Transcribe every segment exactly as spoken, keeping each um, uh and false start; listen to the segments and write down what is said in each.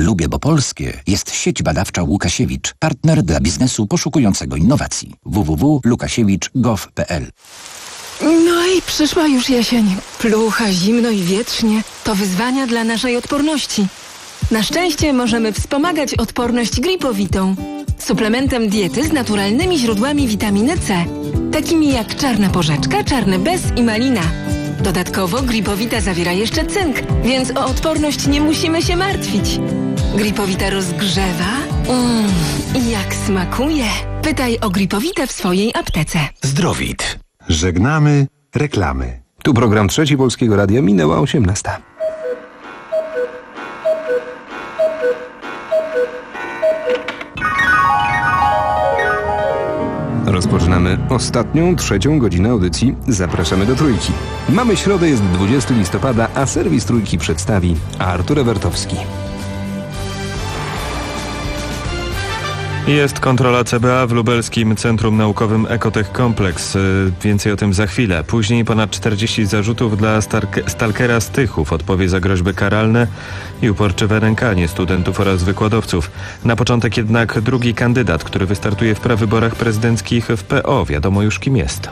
Lubię, bo polskie jest sieć badawcza Łukasiewicz, partner dla biznesu poszukującego innowacji. w w w kropka łukasiewicz kropka gov kropka p l. No i przyszła już jesień. Plucha, zimno i wietrznie. To wyzwania dla naszej odporności. Na szczęście możemy wspomagać odporność Gripowitą. Suplementem diety z naturalnymi źródłami witaminy C. Takimi jak czarna porzeczka, czarny bez i malina. Dodatkowo Gripowita zawiera jeszcze cynk, więc o odporność nie musimy się martwić. Gripowita rozgrzewa. Mmm, i jak smakuje. Pytaj o Gripowitę w swojej aptece. Zdrowit. Żegnamy reklamy. Tu program Trzeci Polskiego Radia, minęła osiemnasta. Rozpoczynamy ostatnią, trzecią godzinę audycji. Zapraszamy do Trójki. Mamy środę, jest dwudziestego listopada, a serwis Trójki przedstawi Artur Ewertowski. Jest kontrola C B A w lubelskim Centrum Naukowym Ecotech Complex. Więcej o tym za chwilę. Później ponad czterdzieści zarzutów dla stalkera z Tychów odpowie za groźby karalne i uporczywe nękanie studentów oraz wykładowców. Na początek jednak drugi kandydat, który wystartuje w prawyborach prezydenckich w P O. Wiadomo już, kim jest.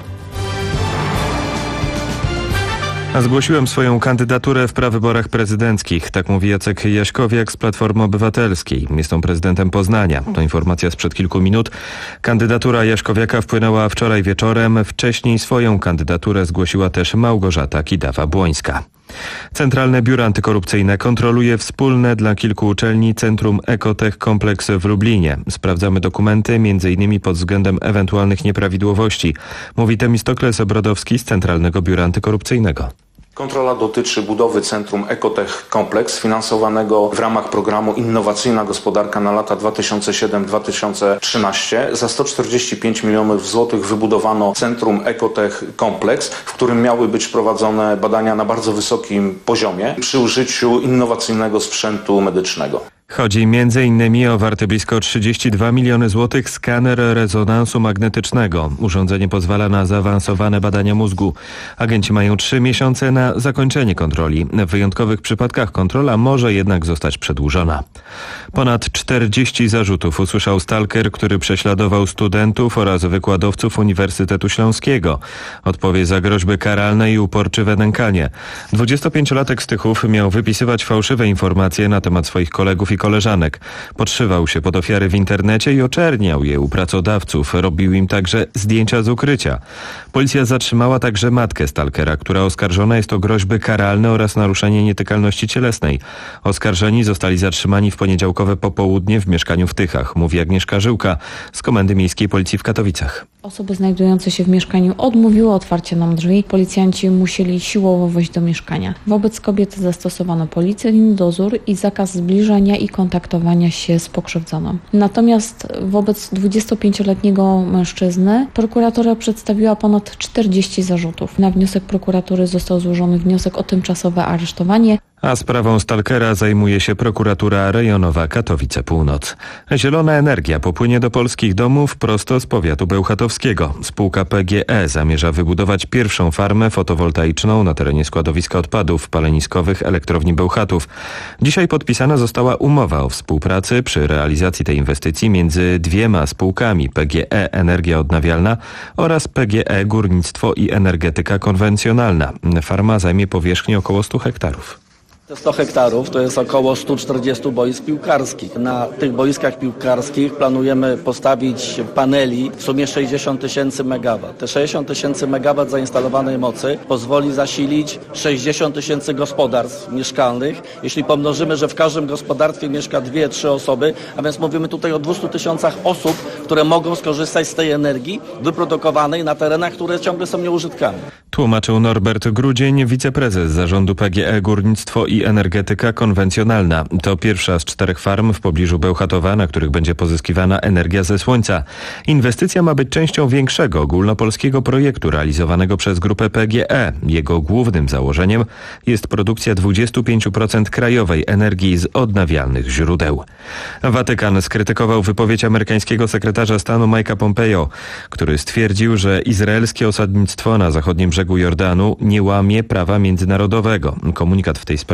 A zgłosiłem swoją kandydaturę w prawyborach prezydenckich. Tak mówi Jacek Jaśkowiak z Platformy Obywatelskiej. Jest on prezydentem Poznania. To informacja sprzed kilku minut. Kandydatura Jaśkowiaka wpłynęła wczoraj wieczorem. Wcześniej swoją kandydaturę zgłosiła też Małgorzata Kidawa-Błońska. Centralne Biuro Antykorupcyjne kontroluje wspólne dla kilku uczelni Centrum Ecotech Complex w Lublinie. Sprawdzamy dokumenty, między innymi pod względem ewentualnych nieprawidłowości, mówi Temistokles Obrodowski z Centralnego Biura Antykorupcyjnego. Kontrola dotyczy budowy Centrum Ecotech Complex finansowanego w ramach programu Innowacyjna Gospodarka na lata dwa tysiące siódmy do dwa tysiące trzynastego. Za sto czterdzieści pięć milionów złotych wybudowano Centrum Ecotech Complex, w którym miały być prowadzone badania na bardzo wysokim poziomie przy użyciu innowacyjnego sprzętu medycznego. Chodzi między innymi o warty blisko trzydzieści dwa miliony złotych skaner rezonansu magnetycznego. Urządzenie pozwala na zaawansowane badania mózgu. Agenci mają trzy miesiące na zakończenie kontroli. W wyjątkowych przypadkach kontrola może jednak zostać przedłużona. Ponad czterdzieści zarzutów usłyszał stalker, który prześladował studentów oraz wykładowców Uniwersytetu Śląskiego. Odpowie za groźby karalne i uporczywe nękanie. dwudziestopięciolatek z Tychów miał wypisywać fałszywe informacje na temat swoich kolegów i koleżanek. Podszywał się pod ofiary w internecie i oczerniał je u pracodawców. Robił im także zdjęcia z ukrycia. Policja zatrzymała także matkę stalkera, która oskarżona jest o groźby karalne oraz naruszenie nietykalności cielesnej. Oskarżeni zostali zatrzymani w poniedziałkowe popołudnie w mieszkaniu w Tychach, mówi Agnieszka Żyłka z Komendy Miejskiej Policji w Katowicach. Osoby znajdujące się w mieszkaniu odmówiły otwarcia nam drzwi. Policjanci musieli siłowo wejść do mieszkania. Wobec kobiety zastosowano policyjny dozór i zakaz zbliżania i kontaktowania się z pokrzywdzoną. Natomiast wobec dwudziestopięcioletniego mężczyzny prokuratura przedstawiła ponad czterdzieści zarzutów. Na wniosek prokuratury został złożony wniosek o tymczasowe aresztowanie. A sprawą stalkera zajmuje się prokuratura rejonowa Katowice Północ. Zielona energia popłynie do polskich domów prosto z powiatu bełchatowskiego. Spółka P G E zamierza wybudować pierwszą farmę fotowoltaiczną na terenie składowiska odpadów paleniskowych Elektrowni Bełchatów. Dzisiaj podpisana została umowa o współpracy przy realizacji tej inwestycji między dwiema spółkami P G E Energia Odnawialna oraz P G E Górnictwo i Energetyka Konwencjonalna. Farma zajmie powierzchnię około stu hektarów. Te sto hektarów to jest około sto czterdzieści boisk piłkarskich. Na tych boiskach piłkarskich planujemy postawić paneli w sumie sześćdziesiąt tysięcy megawatów. Te sześćdziesiąt tysięcy megawatów zainstalowanej mocy pozwoli zasilić sześćdziesiąt tysięcy gospodarstw mieszkalnych. Jeśli pomnożymy, że w każdym gospodarstwie mieszka dwie, trzy osoby, a więc mówimy tutaj o dwustu tysiącach osób, które mogą skorzystać z tej energii wyprodukowanej na terenach, które ciągle są nieużytkane. Tłumaczył Norbert Grudzień, wiceprezes zarządu P G E Górnictwo i Energetyka Konwencjonalna. To pierwsza z czterech farm w pobliżu Bełchatowa, na których będzie pozyskiwana energia ze słońca. Inwestycja ma być częścią większego ogólnopolskiego projektu realizowanego przez grupę P G E. Jego głównym założeniem jest produkcja dwadzieścia pięć procent krajowej energii z odnawialnych źródeł. Watykan skrytykował wypowiedź amerykańskiego sekretarza stanu Mike'a Pompeo, który stwierdził, że izraelskie osadnictwo na zachodnim brzegu Jordanu nie łamie prawa międzynarodowego. Komunikat w tej sprawie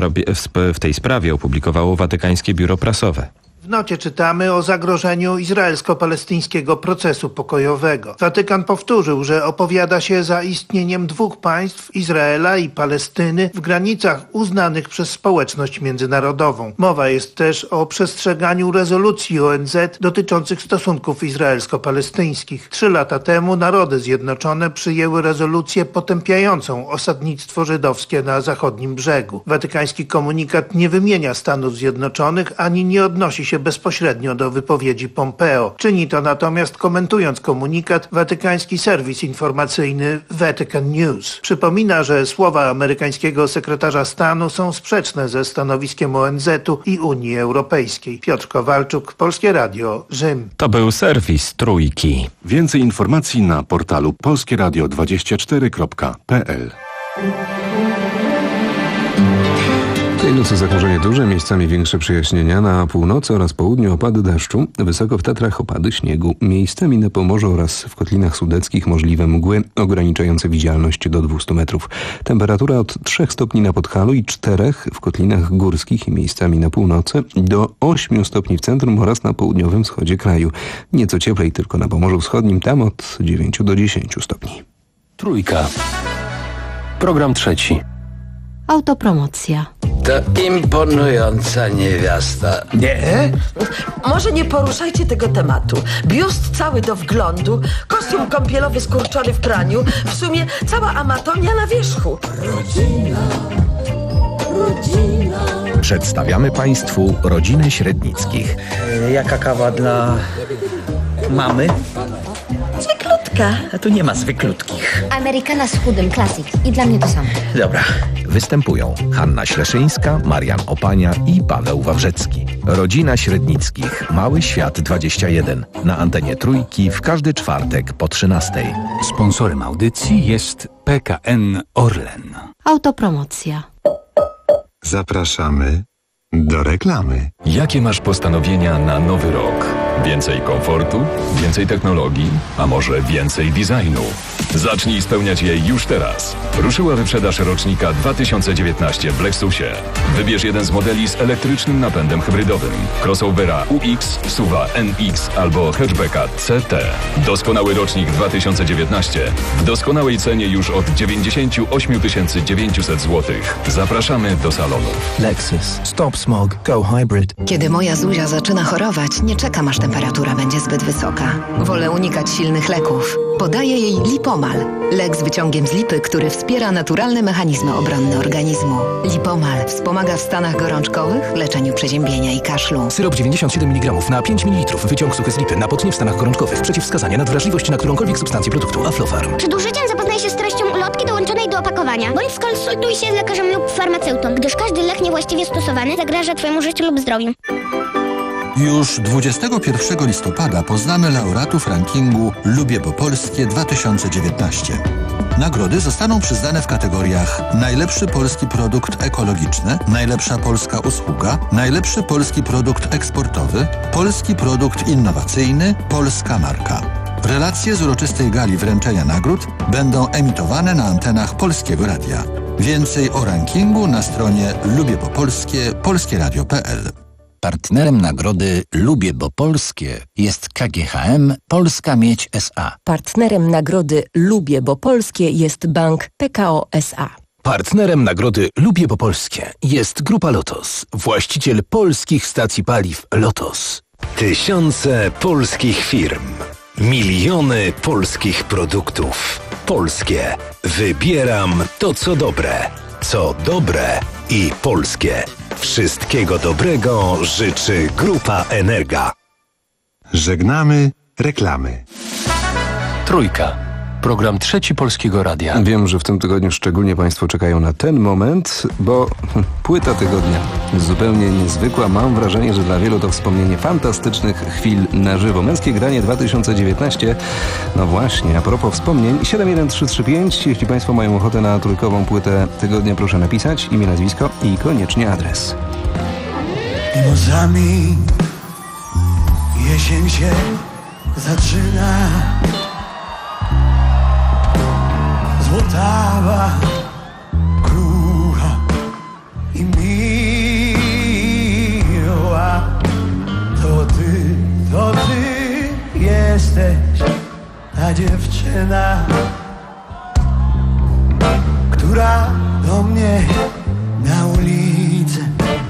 sobie, w, sp- w tej sprawie opublikowało Watykańskie Biuro Prasowe. W nocie czytamy o zagrożeniu izraelsko-palestyńskiego procesu pokojowego. Watykan powtórzył, że opowiada się za istnieniem dwóch państw, Izraela i Palestyny, w granicach uznanych przez społeczność międzynarodową. Mowa jest też o przestrzeganiu rezolucji O N Z dotyczących stosunków izraelsko-palestyńskich. Trzy lata temu Narody Zjednoczone przyjęły rezolucję potępiającą osadnictwo żydowskie na zachodnim brzegu. Watykański komunikat nie wymienia Stanów Zjednoczonych ani nie odnosi się bezpośrednio do wypowiedzi Pompeo. Czyni to natomiast komentując komunikat watykański serwis informacyjny Vatican News. Przypomina, że słowa amerykańskiego sekretarza stanu są sprzeczne ze stanowiskiem O N Z u i Unii Europejskiej. Piotr Kowalczuk, Polskie Radio, Rzym. To był serwis Trójki. Więcej informacji na portalu polskie radio dwadzieścia cztery kropka p l. Tej nocy zachmurzenie duże, miejscami większe przejaśnienia, na północy oraz południu opady deszczu, wysoko w Tatrach opady śniegu, miejscami na Pomorzu oraz w Kotlinach Sudeckich możliwe mgły ograniczające widzialność do dwustu metrów. Temperatura od trzech stopni na Podhalu i czterech w Kotlinach Górskich i miejscami na północy do ośmiu stopni w centrum oraz na południowym wschodzie kraju. Nieco cieplej tylko na Pomorzu Wschodnim, tam od dziewięciu do dziesięciu stopni. Trójka. Program trzeci. Autopromocja. To imponująca niewiasta. Nie? Może nie poruszajcie tego tematu. Biust cały do wglądu, kostium kąpielowy skurczony w praniu, w sumie cała amatonia na wierzchu. Rodzina, rodzina. Przedstawiamy Państwu rodzinę Średnickich. E, jaka kawa dla mamy? Zwyklutka, a tu nie ma zwyklutkich. Amerykana z chudym, klasyk. I dla mnie to samo. Dobra. Występują Hanna Śleszyńska, Marian Opania i Paweł Wawrzecki. Rodzina Średnickich. Mały Świat dwadzieścia jeden. Na antenie Trójki w każdy czwartek po trzynastej. Sponsorem audycji jest P K N Orlen. Autopromocja. Zapraszamy do reklamy. Jakie masz postanowienia na nowy rok? Więcej komfortu? Więcej technologii? A może więcej designu? Zacznij spełniać je już teraz. Ruszyła wyprzedaż rocznika dwa tysiące dziewiętnaście w Lexusie. Wybierz jeden z modeli z elektrycznym napędem hybrydowym. Crossovera U X, S U V-a N X albo hatchbacka C T. Doskonały rocznik dwa tysiące dziewiętnaście w doskonałej cenie już od dziewięćdziesiąt osiem tysięcy dziewięćset złotych. Zapraszamy do salonu. Lexus. Stop smog. Go hybrid. Kiedy moja Zuzia zaczyna chorować, nie czekam aż temperatura będzie zbyt wysoka. Wolę unikać silnych leków. Podaję jej Lipomal. Lek z wyciągiem z lipy, który wspiera naturalne mechanizmy obronne organizmu. Lipomal wspomaga w stanach gorączkowych, leczeniu przeziębienia i kaszlu. Syrop dziewięćdziesiąt siedem miligramów na pięć mililitrów. Wyciąg suchy z lipy na potnie w stanach gorączkowych. Przeciwwskazania na wrażliwość na którąkolwiek substancję produktu Aflofarm. Przed użyciem zapoznaj się z treścią ulotki dołączonej do opakowania. Bądź skonsultuj się z lekarzem lub farmaceutą, gdyż każdy lek niewłaściwie stosowany zagraża Twojemu życiu lub zdrowiu. Już dwudziestego pierwszego listopada poznamy laureatów rankingu Lubię Bo Polskie dwa tysiące dziewiętnaście. Nagrody zostaną przyznane w kategoriach najlepszy polski produkt ekologiczny, najlepsza polska usługa, najlepszy polski produkt eksportowy, polski produkt innowacyjny, polska marka. Relacje z uroczystej gali wręczenia nagród będą emitowane na antenach Polskiego Radia. Więcej o rankingu na stronie lubię bo polskie polskie radio kropka p l. Partnerem nagrody Lubię Bo Polskie jest K G H M Polska Miedź S A. Partnerem nagrody Lubię Bo Polskie jest Bank P K O S A. Partnerem nagrody Lubię Bo Polskie jest Grupa Lotos, właściciel polskich stacji paliw Lotos. Tysiące polskich firm, miliony polskich produktów. Polskie. Wybieram to, co dobre. Co dobre i polskie. Wszystkiego dobrego życzy Grupa Energa. Żegnamy reklamy. Trójka. Program trzeci Polskiego Radia. Wiem, że w tym tygodniu szczególnie Państwo czekają na ten moment, bo płyta tygodnia zupełnie niezwykła. Mam wrażenie, że dla wielu to wspomnienie fantastycznych chwil na żywo. Męskie granie dwa tysiące dziewiętnaście. No właśnie, a propos wspomnień, siedem jeden trzy trzy pięć. Jeśli Państwo mają ochotę na trójkową płytę tygodnia, proszę napisać imię, nazwisko i koniecznie adres. I morzami jesień się zaczyna. Złotawa krucha i mi jesteś ta dziewczyna, która do mnie na ulicę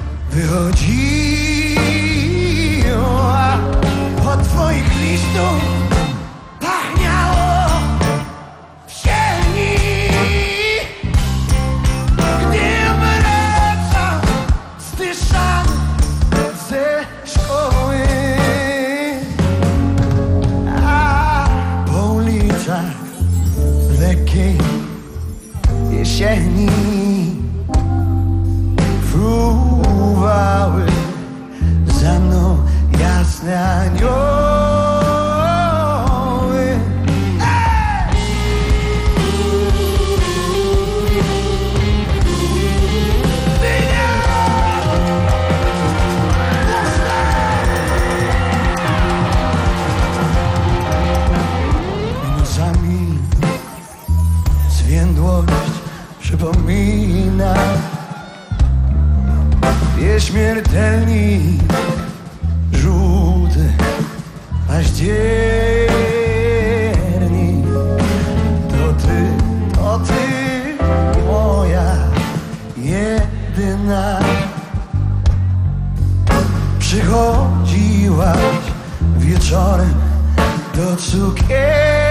wychodziła. Od twoich listów pachniało w sieni. Gdym wracał zdyszany ze szkoły, a po ulicach lekkiej jesieni fruwały za mną jasne anioły. Minusami zwiędłość przypomina nieśmiertelnik żółty październik. To ty, to ty, moja jedyna. Przychodziłaś wieczorem do cukierni.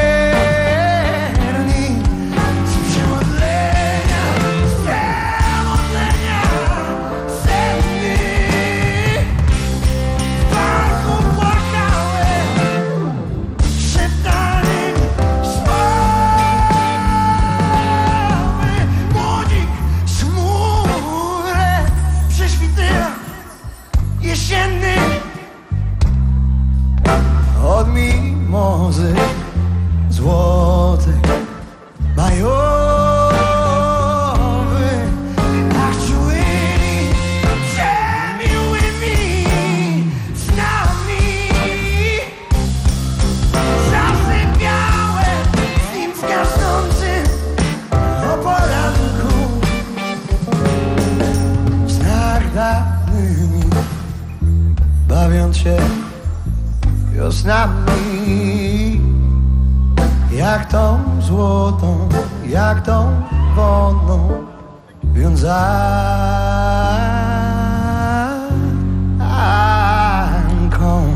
Od mimozy złotek majowy, ach czułymi przemiłymi snami zasypiałem z nim w gasnącym o poranku, w snach dawnymi bawiąc się wiosnami, jak tą złotą, jak tą wonną wiązanką.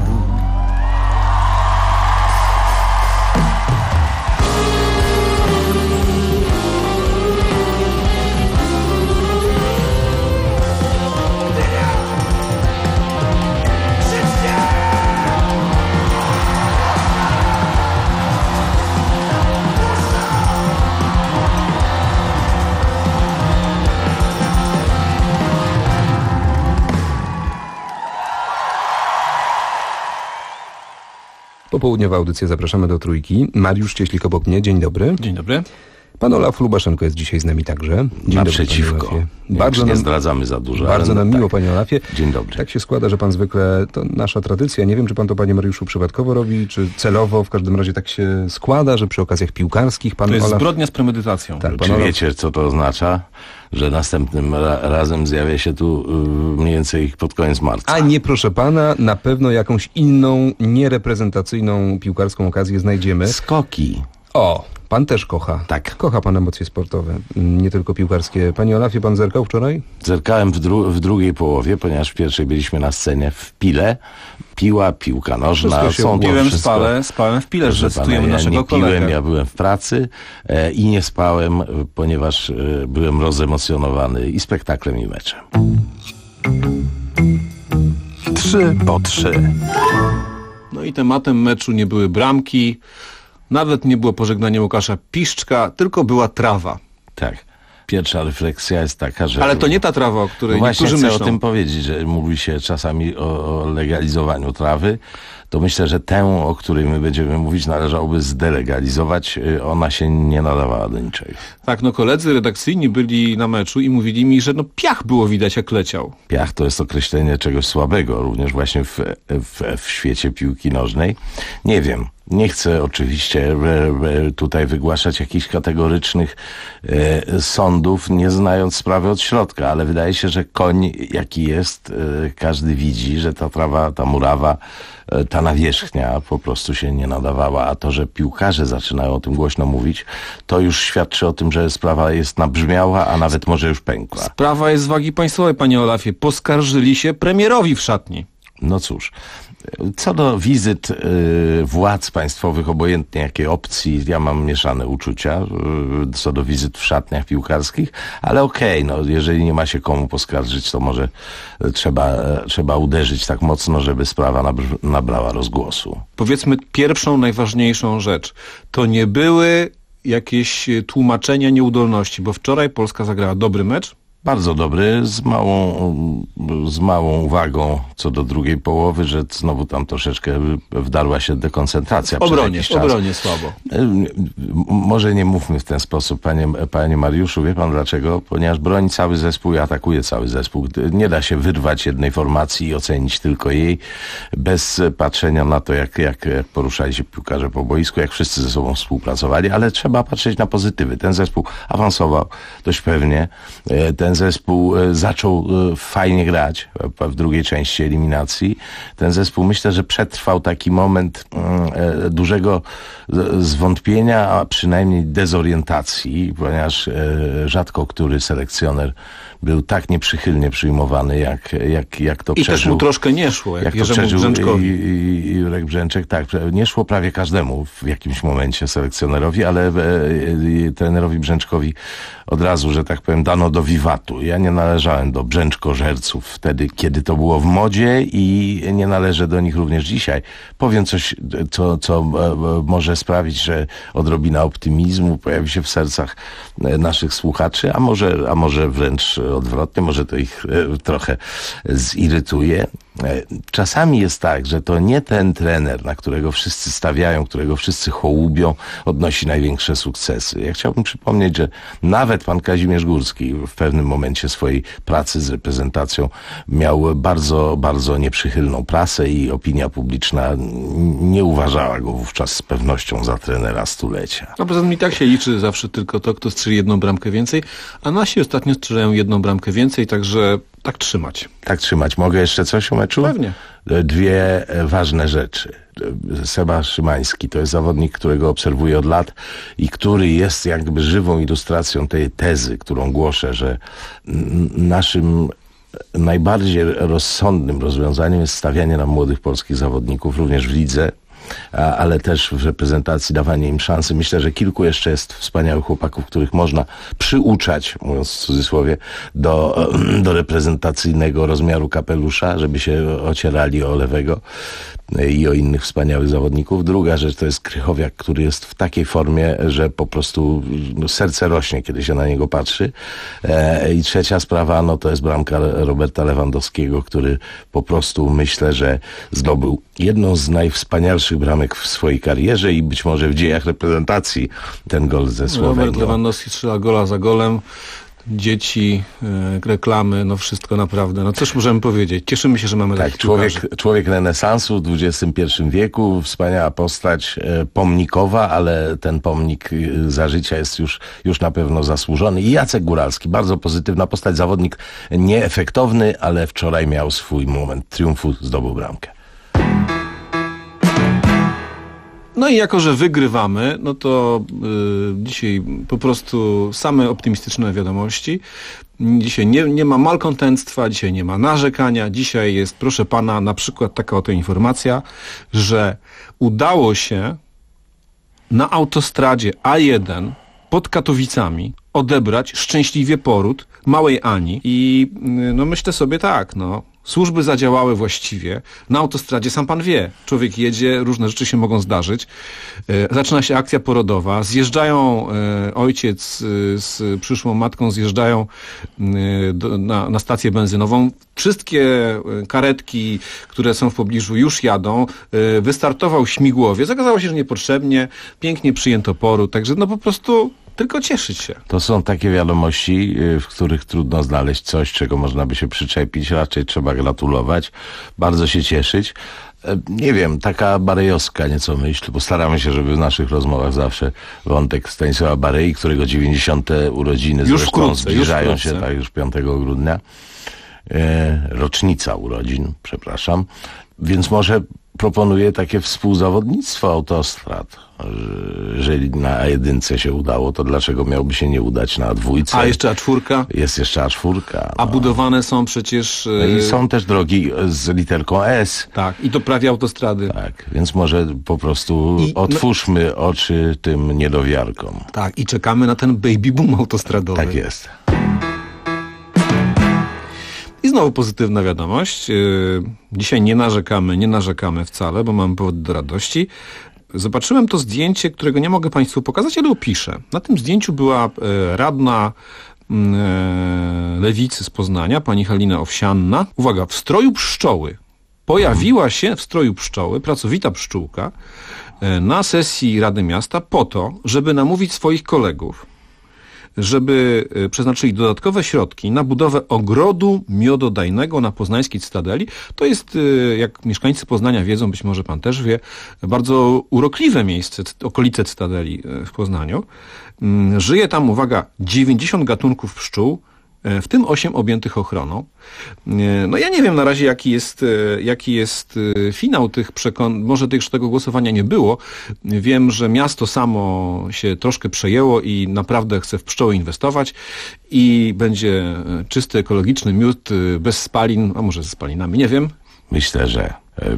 Popołudniowa audycja, zapraszamy do Trójki. Mariusz Cieślik obok mnie, dzień dobry. Dzień dobry. Pan Olaf Lubaszenko jest dzisiaj z nami także. Dzień Naprzeciwko. Dobry, bardzo nie nam, zdradzamy za dużo. Bardzo nam tak. miło, panie Olafie. Dzień dobry. Tak się składa, że pan zwykle, to nasza tradycja, nie wiem, czy pan to, panie Mariuszu, przypadkowo robi, czy celowo, w każdym razie tak się składa, że przy okazjach piłkarskich pan To jest Olaf... zbrodnia z premedytacją. Tak, Czy Olaf... wiecie, co to oznacza? Że następnym ra razem zjawia się tu yy, mniej więcej pod koniec marca. A nie, proszę pana, na pewno jakąś inną, niereprezentacyjną piłkarską okazję znajdziemy. Skoki. O, pan też kocha. Tak. Kocha pan emocje sportowe, nie tylko piłkarskie. Panie Olafie, pan zerkał wczoraj? Zerkałem w, dru w drugiej połowie, ponieważ w pierwszej byliśmy na scenie w Pile. Piła, piłka nożna. Są piłem wszystko... spale, spałem w Pile, że cytujemy ja naszego nie kolegę. piłem, ja byłem w pracy e, i nie spałem, e, ponieważ e, byłem rozemocjonowany i spektaklem, i meczem. Trzy po trzy. No i tematem meczu nie były bramki, nawet nie było pożegnania Łukasza Piszczka, tylko była trawa. Tak. Pierwsza refleksja jest taka, że... Ale to nie ta trawa, o której no właśnie niektórzy chcę myślą. o tym powiedzieć, że mówi się czasami o, o legalizowaniu trawy. To myślę, że tę, o której my będziemy mówić, należałoby zdelegalizować. Ona się nie nadawała do niczego. Tak, no koledzy redakcyjni byli na meczu i mówili mi, że no piach było widać, jak leciał. Piach to jest określenie czegoś słabego, również właśnie w, w, w świecie piłki nożnej. Nie wiem. Nie chcę oczywiście tutaj wygłaszać jakichś kategorycznych e, sądów, nie znając sprawy od środka, ale wydaje się, że koń jaki jest, e, każdy widzi, że ta trawa, ta murawa, e, ta nawierzchnia po prostu się nie nadawała, a to, że piłkarze zaczynają o tym głośno mówić, to już świadczy o tym, że sprawa jest nabrzmiała, a nawet może już pękła. Sprawa jest z wagi państwowej, panie Olafie. Poskarżyli się premierowi w szatni. No cóż, co do wizyt y, władz państwowych, obojętnie jakiej opcji, ja mam mieszane uczucia y, co do wizyt w szatniach piłkarskich, ale okej, okay, no jeżeli nie ma się komu poskarżyć, to może trzeba, e, trzeba uderzyć tak mocno, żeby sprawa nabr- nabrała rozgłosu. Powiedzmy pierwszą, najważniejszą rzecz. To nie były jakieś tłumaczenia nieudolności, bo wczoraj Polska zagrała dobry mecz. Bardzo dobry, z małą, z małą uwagą co do drugiej połowy, że znowu tam troszeczkę wdarła się dekoncentracja. W obronie, w obronie słabo. Może nie mówmy w ten sposób, panie, panie Mariuszu, wie pan dlaczego? Ponieważ broni cały zespół i atakuje cały zespół. Nie da się wyrwać jednej formacji i ocenić tylko jej, bez patrzenia na to, jak, jak, jak poruszali się piłkarze po boisku, jak wszyscy ze sobą współpracowali, ale trzeba patrzeć na pozytywy. Ten zespół awansował dość pewnie. Ten zespół zaczął fajnie grać w drugiej części eliminacji. Ten zespół, myślę, że przetrwał taki moment dużego zwątpienia, a przynajmniej dezorientacji, ponieważ rzadko który selekcjoner był tak nieprzychylnie przyjmowany, jak, jak, jak to I przeżył. I też mu troszkę nie szło, jak, jak to przeżył Brzęczkowi. I, i Jurek Brzęczek. Tak, nie szło prawie każdemu w jakimś momencie selekcjonerowi, ale e, trenerowi Brzęczkowi od razu, że tak powiem, dano do wiwatu. Ja nie należałem do brzęczkożerców wtedy, kiedy to było w modzie i nie należę do nich również dzisiaj. Powiem coś, co, co e, może sprawić, że odrobina optymizmu pojawi się w sercach naszych słuchaczy, a może, a może wręcz odwrotnie, może to ich e, trochę zirytuje. Czasami jest tak, że to nie ten trener, na którego wszyscy stawiają, którego wszyscy hołubią, odnosi największe sukcesy. Ja chciałbym przypomnieć, że nawet pan Kazimierz Górski w pewnym momencie swojej pracy z reprezentacją miał bardzo, bardzo nieprzychylną prasę i opinia publiczna nie uważała go wówczas z pewnością za trenera stulecia. A poza tym i tak się liczy zawsze tylko to, kto strzeli jedną bramkę więcej, a nasi ostatnio strzelają jedną bramkę więcej, także tak trzymać. Tak trzymać. Mogę jeszcze coś o meczu? Pewnie. Dwie ważne rzeczy. Seba Szymański to jest zawodnik, którego obserwuję od lat i który jest jakby żywą ilustracją tej tezy, którą głoszę, że naszym najbardziej rozsądnym rozwiązaniem jest stawianie na młodych polskich zawodników, również w lidze, A, ale też w reprezentacji, dawanie im szansy. Myślę, że kilku jeszcze jest wspaniałych chłopaków, których można przyuczać, mówiąc w cudzysłowie, do, do reprezentacyjnego rozmiaru kapelusza, żeby się ocierali o Lewego i o innych wspaniałych zawodników. Druga rzecz to jest Krychowiak, który jest w takiej formie, że po prostu no, serce rośnie, kiedy się na niego patrzy. E, I trzecia sprawa, no to jest bramka Roberta Lewandowskiego, który po prostu myślę, że zdobył jedną z najwspanialszych bramek w swojej karierze i być może w dziejach reprezentacji ten gol ze Słowenią. Robert Lewandowski strzela gola za golem. Dzieci, e, reklamy, no wszystko naprawdę. No cóż możemy powiedzieć? Cieszymy się, że mamy tak, takich człowiek, piłkarzy. człowiek renesansu w dwudziestym pierwszym wieku, wspaniała postać e, pomnikowa, ale ten pomnik e, za życia jest już, już na pewno zasłużony. I Jacek Góralski, bardzo pozytywna postać, zawodnik nieefektowny, ale wczoraj miał swój moment triumfu, zdobył bramkę. No i jako, że wygrywamy, no to y, dzisiaj po prostu same optymistyczne wiadomości. Dzisiaj nie, nie ma malkontentstwa, dzisiaj nie ma narzekania. Dzisiaj jest, proszę pana, na przykład taka oto informacja, że udało się na autostradzie A jeden pod Katowicami odebrać szczęśliwie poród małej Ani. I y, no myślę sobie tak, no... Służby zadziałały właściwie. Na autostradzie, sam pan wie, człowiek jedzie, różne rzeczy się mogą zdarzyć. E, zaczyna się akcja porodowa. Zjeżdżają e, ojciec e, z przyszłą matką, zjeżdżają e, do, na, na stację benzynową. Wszystkie karetki, które są w pobliżu, już jadą. E, wystartował śmigłowiec. Okazało się, że niepotrzebnie. Pięknie przyjęto poród. Także no po prostu... Tylko cieszyć się. To są takie wiadomości, w których trudno znaleźć coś, czego można by się przyczepić. Raczej trzeba gratulować, bardzo się cieszyć. Nie wiem, taka barejowska nieco myśl, bo staramy się, żeby w naszych rozmowach zawsze wątek Stanisława Barei, którego dziewięćdziesiąte urodziny już zresztą wkrótce, zbliżają już się tak już piątego grudnia. E, rocznica urodzin, przepraszam. Więc może proponuję takie współzawodnictwo autostrad. Jeżeli na A jeden się udało, to dlaczego miałby się nie udać na dwójce? A jeszcze A cztery? Jest jeszcze A cztery. No. A budowane są przecież... No i są też drogi z literką S. Tak, i to prawie autostrady. Tak, więc może po prostu I, otwórzmy no... oczy tym niedowiarkom. Tak, i czekamy na ten baby boom autostradowy. Tak jest. I znowu pozytywna wiadomość. Dzisiaj nie narzekamy, nie narzekamy wcale, bo mamy powód do radości. Zobaczyłem to zdjęcie, którego nie mogę Państwu pokazać, ale opiszę. Na tym zdjęciu była radna Lewicy z Poznania, pani Halina Owsianna. Uwaga, w stroju pszczoły. Pojawiła się w stroju pszczoły pracowita pszczółka na sesji Rady Miasta po to, żeby namówić swoich kolegów, żeby przeznaczyli dodatkowe środki na budowę ogrodu miododajnego na poznańskiej Cytadeli. To jest, jak mieszkańcy Poznania wiedzą, być może pan też wie, bardzo urokliwe miejsce, okolice Cytadeli w Poznaniu. Żyje tam, uwaga, dziewięćdziesiąt gatunków pszczół, w tym osiem objętych ochroną. No ja nie wiem na razie, jaki jest, jaki jest finał tych przekon... Może też tego głosowania nie było. Wiem, że miasto samo się troszkę przejęło i naprawdę chce w pszczoły inwestować i będzie czysty, ekologiczny miód bez spalin, a może ze spalinami, nie wiem. Myślę, że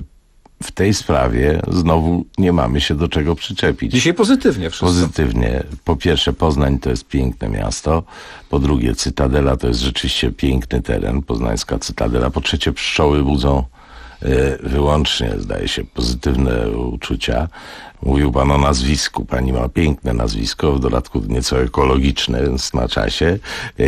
w tej sprawie znowu nie mamy się do czego przyczepić. Dzisiaj pozytywnie wszystko. Pozytywnie. Po pierwsze, Poznań to jest piękne miasto. Po drugie, Cytadela to jest rzeczywiście piękny teren. Poznańska Cytadela. Po trzecie, pszczoły budzą y, wyłącznie, zdaje się, pozytywne uczucia. Mówił pan o nazwisku. Pani ma piękne nazwisko, w dodatku nieco ekologiczne, więc na czasie.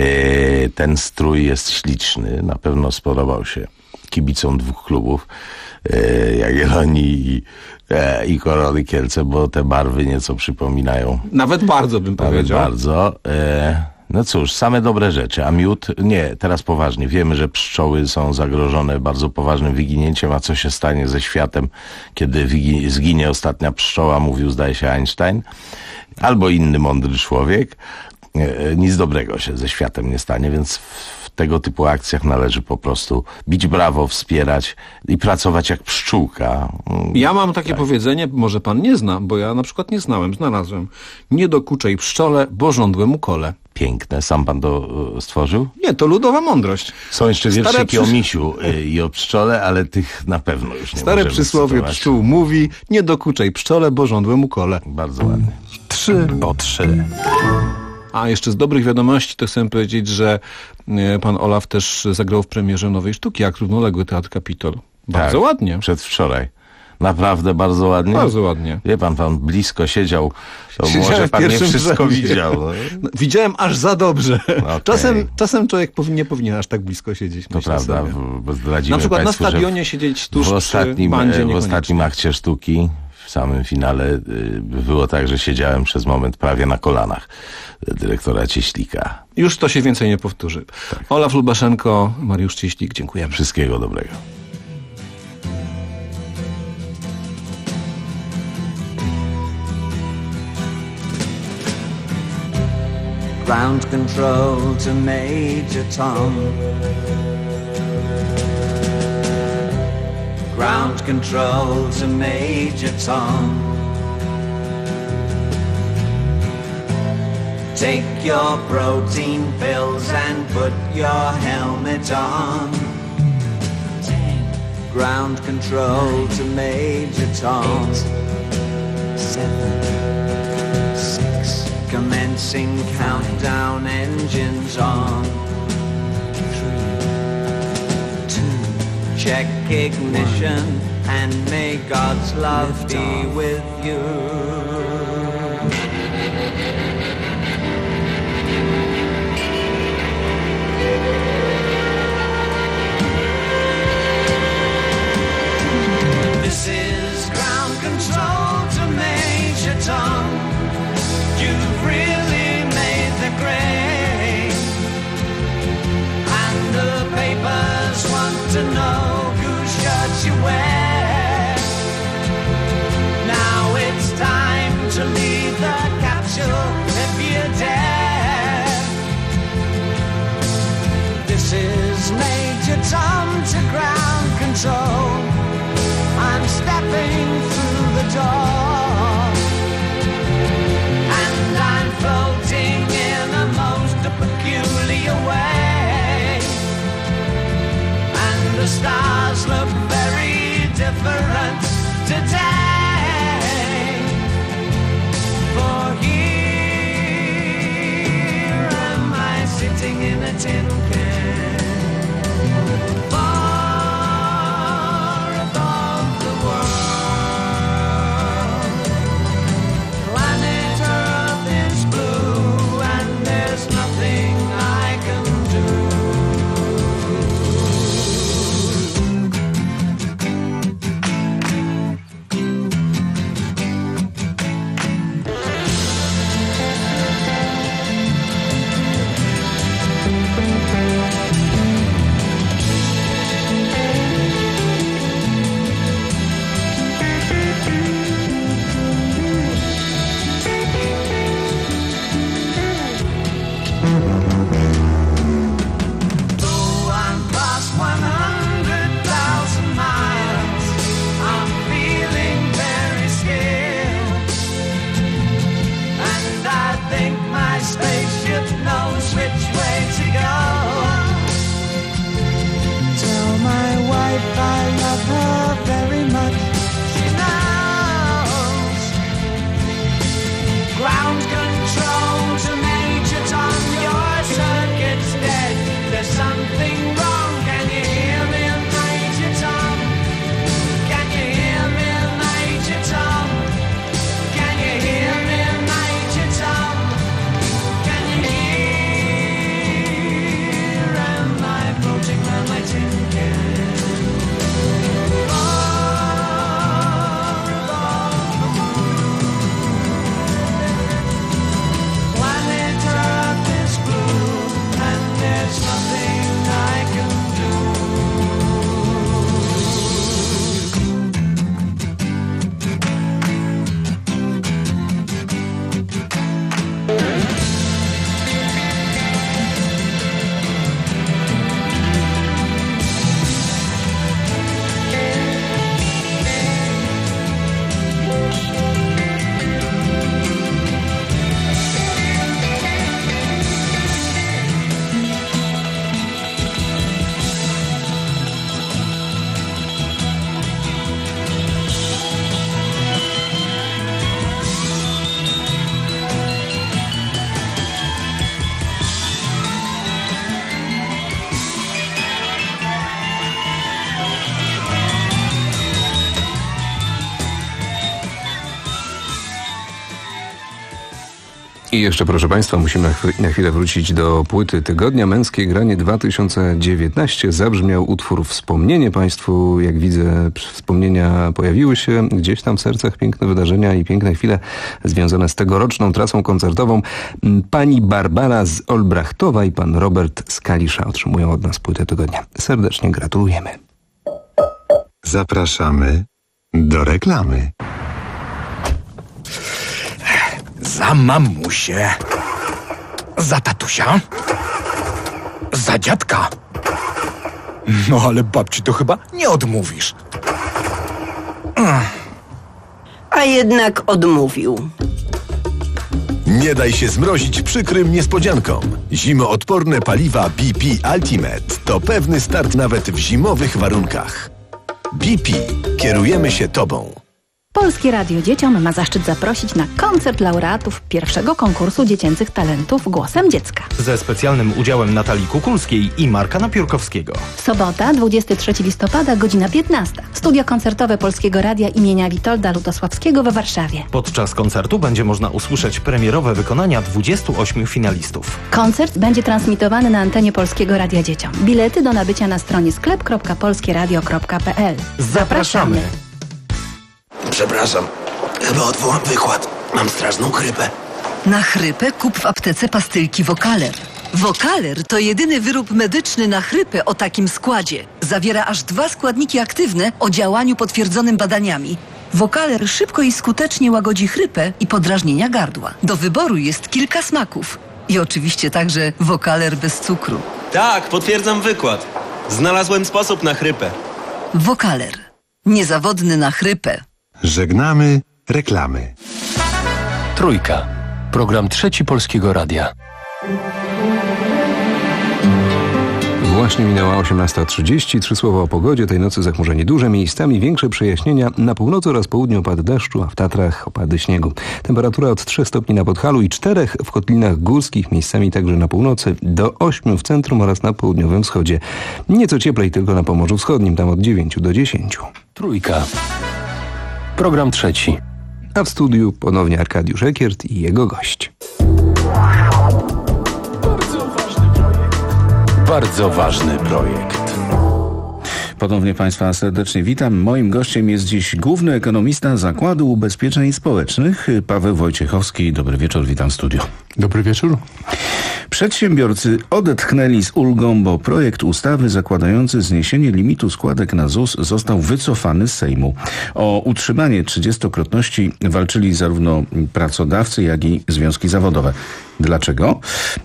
Y, ten strój jest śliczny. Na pewno spodobał się kibicom dwóch klubów. Jagiellonii i, e, i Korony Kielce, bo te barwy nieco przypominają. Nawet bardzo bym Nawet powiedział. bardzo. E, no cóż, same dobre rzeczy. A miód? Nie, teraz poważnie. Wiemy, że pszczoły są zagrożone bardzo poważnym wyginięciem, a co się stanie ze światem, kiedy wygi- zginie ostatnia pszczoła, mówił zdaje się Einstein, albo inny mądry człowiek. E, nic dobrego się ze światem nie stanie, więc w tego typu akcjach należy po prostu bić brawo, wspierać i pracować jak pszczółka. Ja mam takie tak. powiedzenie, może pan nie zna, bo ja na przykład nie znałem, znalazłem. Nie dokuczaj pszczole, bo żądłem kole. Piękne. Sam pan to stworzył? Nie, to ludowa mądrość. Są jeszcze wierszyki przy... o misiu i o pszczole, ale tych na pewno już nie Stare przysłowie cytować. Pszczół mówi, nie dokuczaj pszczole, bo żądłem mu kole. Bardzo ładnie. Trzy po trzy. A jeszcze z dobrych wiadomości to chcę powiedzieć, że pan Olaf też zagrał w premierze nowej sztuki, jak równoległy Teatr Kapitol. Bardzo tak, ładnie. Przedwczoraj. Naprawdę bardzo ładnie. Bardzo ładnie. Wie pan, pan blisko siedział, to może pan nie wszystko widział. No, widziałem aż za dobrze. Okay. Czasem, czasem człowiek powinien, nie powinien aż tak blisko siedzieć. To prawda, bo zdradzimy na przykład państwu, na stadionie siedzieć tuż w ostatnim, przy bandzie w ostatnim akcie sztuki, w samym finale było tak, że siedziałem przez moment prawie na kolanach dyrektora Cieślika. Już to się więcej nie powtórzy. Tak. Olaf Lubaszenko, Mariusz Cieślik, dziękujemy. Wszystkiego dobrego. Ground control to Major Tom. Ground control to Major Tom. Take your protein pills and put your helmet on. Ten. Ground control to Major Tom. Eight. Seven. Six. Commencing countdown, engines on. Three. Two. Check ignition and may God's love be with you. This is ground control to Major Tom. You've really made the grade, and the papers want to know whose shirt you wear. Now it's time to I jeszcze, proszę Państwa, musimy na chwilę wrócić do płyty tygodnia. Męskie granie dwa tysiące dziewiętnaście. Zabrzmiał utwór Wspomnienie. Państwu, jak widzę, wspomnienia pojawiły się gdzieś tam w sercach. Piękne wydarzenia i piękne chwile związane z tegoroczną trasą koncertową. Pani Barbara z Olbrachtowa i pan Robert z Kalisza otrzymują od nas płytę tygodnia. Serdecznie gratulujemy. Zapraszamy do reklamy. Za mamusię, za tatusia, za dziadka. No ale babci to chyba nie odmówisz. A jednak odmówił. Nie daj się zmrozić przykrym niespodziankom. Zimoodporne paliwa B P Ultimate to pewny start nawet w zimowych warunkach. B P. Kierujemy się Tobą. Polskie Radio Dzieciom ma zaszczyt zaprosić na koncert laureatów pierwszego konkursu dziecięcych talentów Głosem Dziecka. Ze specjalnym udziałem Natalii Kukulskiej i Marka Napiórkowskiego. Sobota, dwudziestego trzeciego listopada, godzina piętnasta. Studio koncertowe Polskiego Radia imienia Witolda Lutosławskiego we Warszawie. Podczas koncertu będzie można usłyszeć premierowe wykonania dwudziestu ośmiu finalistów. Koncert będzie transmitowany na antenie Polskiego Radia Dzieciom. Bilety do nabycia na stronie sklep kropka polskie radio kropka p l. Zapraszamy! Przepraszam, chyba odwołam wykład. Mam straszną chrypę. Na chrypę kup w aptece pastylki Wokaler. Wokaler to jedyny wyrób medyczny na chrypę o takim składzie. Zawiera aż dwa składniki aktywne o działaniu potwierdzonym badaniami. Wokaler szybko i skutecznie łagodzi chrypę i podrażnienia gardła. Do wyboru jest kilka smaków. I oczywiście także Wokaler bez cukru. Tak, potwierdzam wykład. Znalazłem sposób na chrypę. Wokaler. Niezawodny na chrypę. Żegnamy reklamy. Trójka. Program Trzeci Polskiego Radia. Właśnie minęła osiemnasta trzydzieści. Trzy słowa o pogodzie. Tej nocy zachmurzenie duże, miejscami większe przejaśnienia. Na północy oraz południu opady deszczu, a w Tatrach opady śniegu. Temperatura od trzech stopni na Podhalu i czterech w kotlinach górskich, miejscami także na północy, do ośmiu w centrum oraz na południowym wschodzie. Nieco cieplej tylko na Pomorzu Wschodnim, tam od dziewięciu do dziesięciu. Trójka. Program trzeci. A w studiu ponownie Arkadiusz Ekiert i jego gość. Bardzo ważny projekt. Ponownie Państwa serdecznie witam. Moim gościem jest dziś główny ekonomista Zakładu Ubezpieczeń Społecznych, Paweł Wojciechowski. Dobry wieczór, witam w studiu. Dobry wieczór. Przedsiębiorcy odetchnęli z ulgą, bo projekt ustawy zakładający zniesienie limitu składek na Z U S został wycofany z Sejmu. O utrzymanie trzydziestokrotności walczyli zarówno pracodawcy, jak i związki zawodowe. Dlaczego?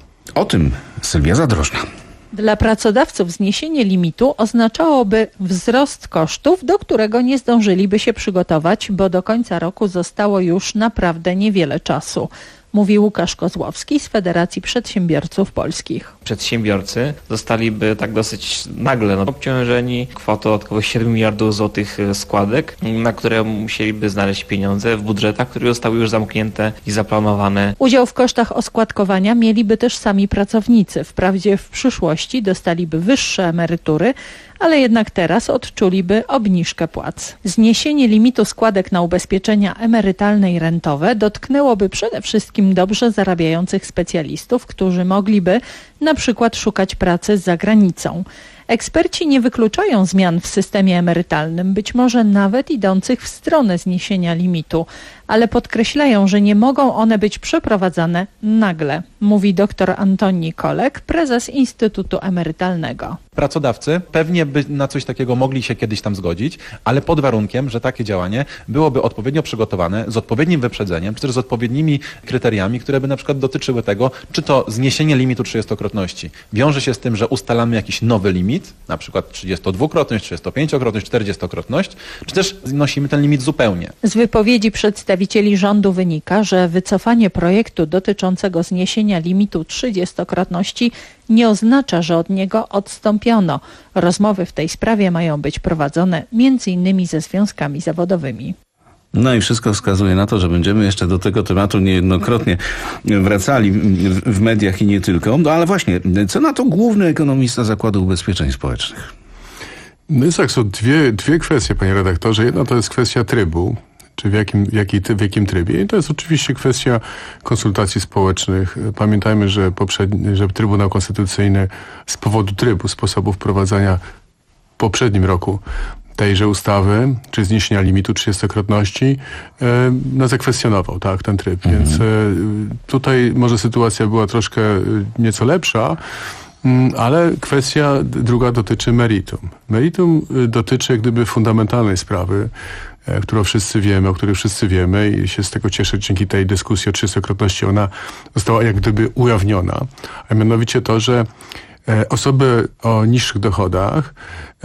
O tym Sylwia Zadrożna. Dla pracodawców zniesienie limitu oznaczałoby wzrost kosztów, do którego nie zdążyliby się przygotować, bo do końca roku zostało już naprawdę niewiele czasu. Mówi Łukasz Kozłowski z Federacji Przedsiębiorców Polskich. Przedsiębiorcy zostaliby tak dosyć nagle no, obciążeni kwotą około siedem miliardów złotych składek, na które musieliby znaleźć pieniądze w budżetach, które zostały już zamknięte i zaplanowane. Udział w kosztach oskładkowania mieliby też sami pracownicy. Wprawdzie w przyszłości dostaliby wyższe emerytury, ale jednak teraz odczuliby obniżkę płac. Zniesienie limitu składek na ubezpieczenia emerytalne i rentowe dotknęłoby przede wszystkim dobrze zarabiających specjalistów, którzy mogliby na przykład szukać pracy za granicą. Eksperci nie wykluczają zmian w systemie emerytalnym, być może nawet idących w stronę zniesienia limitu, ale podkreślają, że nie mogą one być przeprowadzane nagle, mówi dr Antoni Kolek, prezes Instytutu Emerytalnego. Pracodawcy pewnie by na coś takiego mogli się kiedyś tam zgodzić, ale pod warunkiem, że takie działanie byłoby odpowiednio przygotowane, z odpowiednim wyprzedzeniem, czy też z odpowiednimi kryteriami, które by na przykład dotyczyły tego, czy to zniesienie limitu trzydziestokrotności wiąże się z tym, że ustalamy jakiś nowy limit, na przykład trzydziestodwukrotność, trzydziestopięciokrotność, czterdziestokrotność, czy też znosimy ten limit zupełnie. Z wypowiedzi przedstawicieli rządu wynika, że wycofanie projektu dotyczącego zniesienia limitu trzydziestokrotności nie oznacza, że od niego odstąpiono. Rozmowy w tej sprawie mają być prowadzone między innymi ze związkami zawodowymi. No i wszystko wskazuje na to, że będziemy jeszcze do tego tematu niejednokrotnie wracali w mediach i nie tylko. No ale właśnie, co na to główny ekonomista Zakładu Ubezpieczeń Społecznych? No jest tak, są dwie, dwie kwestie, panie redaktorze. Jedna to jest kwestia trybu, czy w jakim, jaki, w jakim trybie. I to jest oczywiście kwestia konsultacji społecznych. Pamiętajmy, że, poprzedni, że Trybunał Konstytucyjny z powodu trybu, sposobu wprowadzania w poprzednim roku tejże ustawy, czy zniesienia limitu trzydziestokrotności, e, no zakwestionował, tak, ten tryb. Mhm. Więc e, tutaj może sytuacja była troszkę nieco lepsza, m, ale kwestia druga dotyczy meritum. Meritum dotyczy jak gdyby fundamentalnej sprawy, e, którą wszyscy wiemy, o której wszyscy wiemy i się z tego cieszę, dzięki tej dyskusji o trzydziestokrotności ona została jak gdyby ujawniona. A mianowicie to, że osoby o niższych dochodach,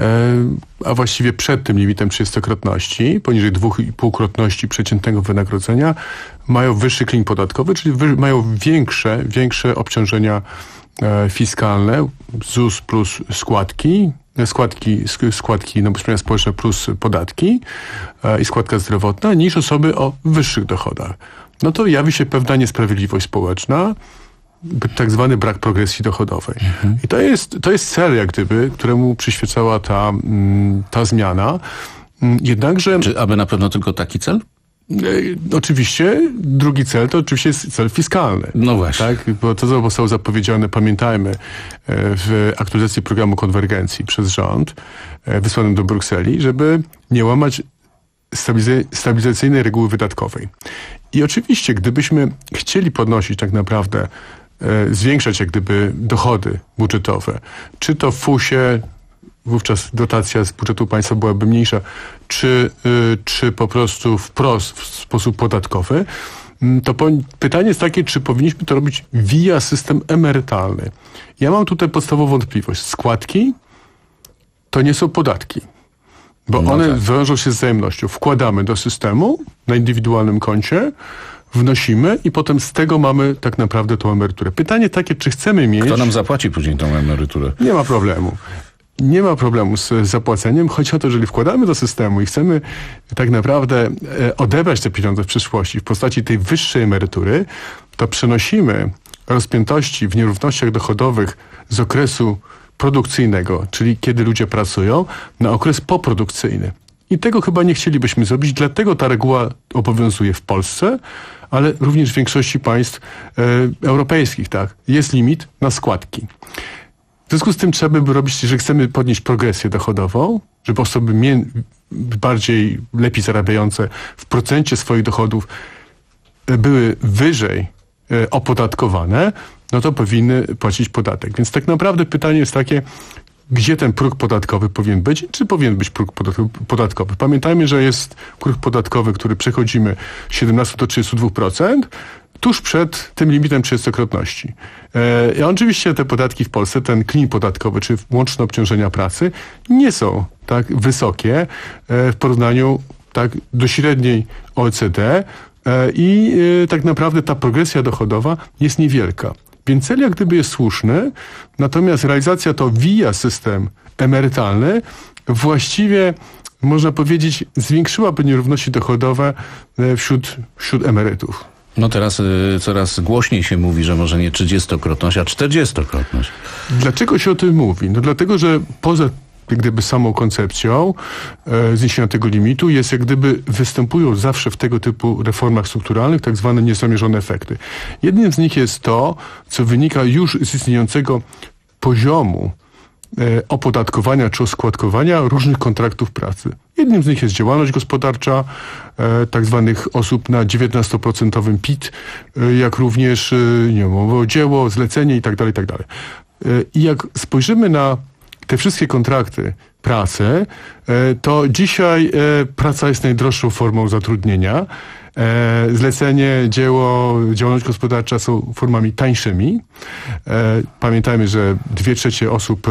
a właściwie przed tym limitem trzydziestokrotności, poniżej dwóch i pół krotności przeciętnego wynagrodzenia, mają wyższy klin podatkowy, czyli wy, mają większe, większe obciążenia fiskalne, Z U S plus składki, składki, składki na ubezpieczenia społeczne plus podatki i składka zdrowotna, niż osoby o wyższych dochodach. No to jawi się pewna niesprawiedliwość społeczna, tak zwany brak progresji dochodowej. Mhm. I to jest, to jest cel, jak gdyby, któremu przyświecała ta, ta zmiana. Jednakże... Czy aby na pewno tylko taki cel? E, oczywiście drugi cel to oczywiście jest cel fiskalny. No właśnie. Tak? Bo to, co zostało zapowiedziane, pamiętajmy, w aktualizacji programu konwergencji przez rząd e, wysłanym do Brukseli, żeby nie łamać stabiliz- stabilizacyjnej reguły wydatkowej. I oczywiście, gdybyśmy chcieli podnosić tak naprawdę E, zwiększać jak gdyby dochody budżetowe. Czy to w fusie, wówczas dotacja z budżetu państwa byłaby mniejsza, czy, y, czy po prostu wprost w sposób podatkowy, to po, pytanie jest takie, czy powinniśmy to robić via system emerytalny. Ja mam tutaj podstawową wątpliwość. Składki to nie są podatki, bo no one tak. wiążą się z wzajemnością. Wkładamy do systemu na indywidualnym koncie, wnosimy i potem z tego mamy tak naprawdę tą emeryturę. Pytanie takie, czy chcemy mieć... Kto nam zapłaci później tą emeryturę? Nie ma problemu. Nie ma problemu z zapłaceniem. Chodzi o to, jeżeli wkładamy do systemu i chcemy tak naprawdę odebrać te pieniądze w przyszłości w postaci tej wyższej emerytury, to przenosimy rozpiętości w nierównościach dochodowych z okresu produkcyjnego, czyli kiedy ludzie pracują, na okres poprodukcyjny. I tego chyba nie chcielibyśmy zrobić, dlatego ta reguła obowiązuje w Polsce, ale również w większości państw e, europejskich, tak. Jest limit na składki. W związku z tym trzeba by robić, że chcemy podnieść progresję dochodową, żeby osoby mie- bardziej, lepiej zarabiające w procencie swoich dochodów e, były wyżej e, opodatkowane, no to powinny płacić podatek. Więc tak naprawdę pytanie jest takie, gdzie ten próg podatkowy powinien być? Czy powinien być próg podatkowy? Pamiętajmy, że jest próg podatkowy, który przechodzimy siedemnaście do trzydziestu dwóch procent tuż przed tym limitem trzydziestokrotności. E, I oczywiście te podatki w Polsce, ten klin podatkowy, czy łączne obciążenia pracy nie są tak wysokie e, w porównaniu tak do średniej O E C D e, i e, tak naprawdę ta progresja dochodowa jest niewielka. Więc cel jak gdyby jest słuszny, natomiast realizacja to via system emerytalny właściwie, można powiedzieć, zwiększyłaby nierówności dochodowe wśród, wśród emerytów. No teraz y, coraz głośniej się mówi, że może nie trzydziestokrotność, a czterdziestokrotność. Dlaczego się o tym mówi? No dlatego, że poza jak gdyby samą koncepcją e, zniesienia tego limitu jest jak gdyby występują zawsze w tego typu reformach strukturalnych tak zwane niezamierzone efekty. Jednym z nich jest to, co wynika już z istniejącego poziomu e, opodatkowania czy oskładkowania różnych kontraktów pracy. Jednym z nich jest działalność gospodarcza e, tak zwanych osób na dziewiętnastoprocentowym P I T, e, jak również e, nie wiem, o dzieło, zlecenie i tak dalej, i tak dalej. E, I jak spojrzymy na te wszystkie kontrakty pracy, to dzisiaj praca jest najdroższą formą zatrudnienia. Zlecenie, dzieło, działalność gospodarcza są formami tańszymi. Pamiętajmy, że dwie trzecie osób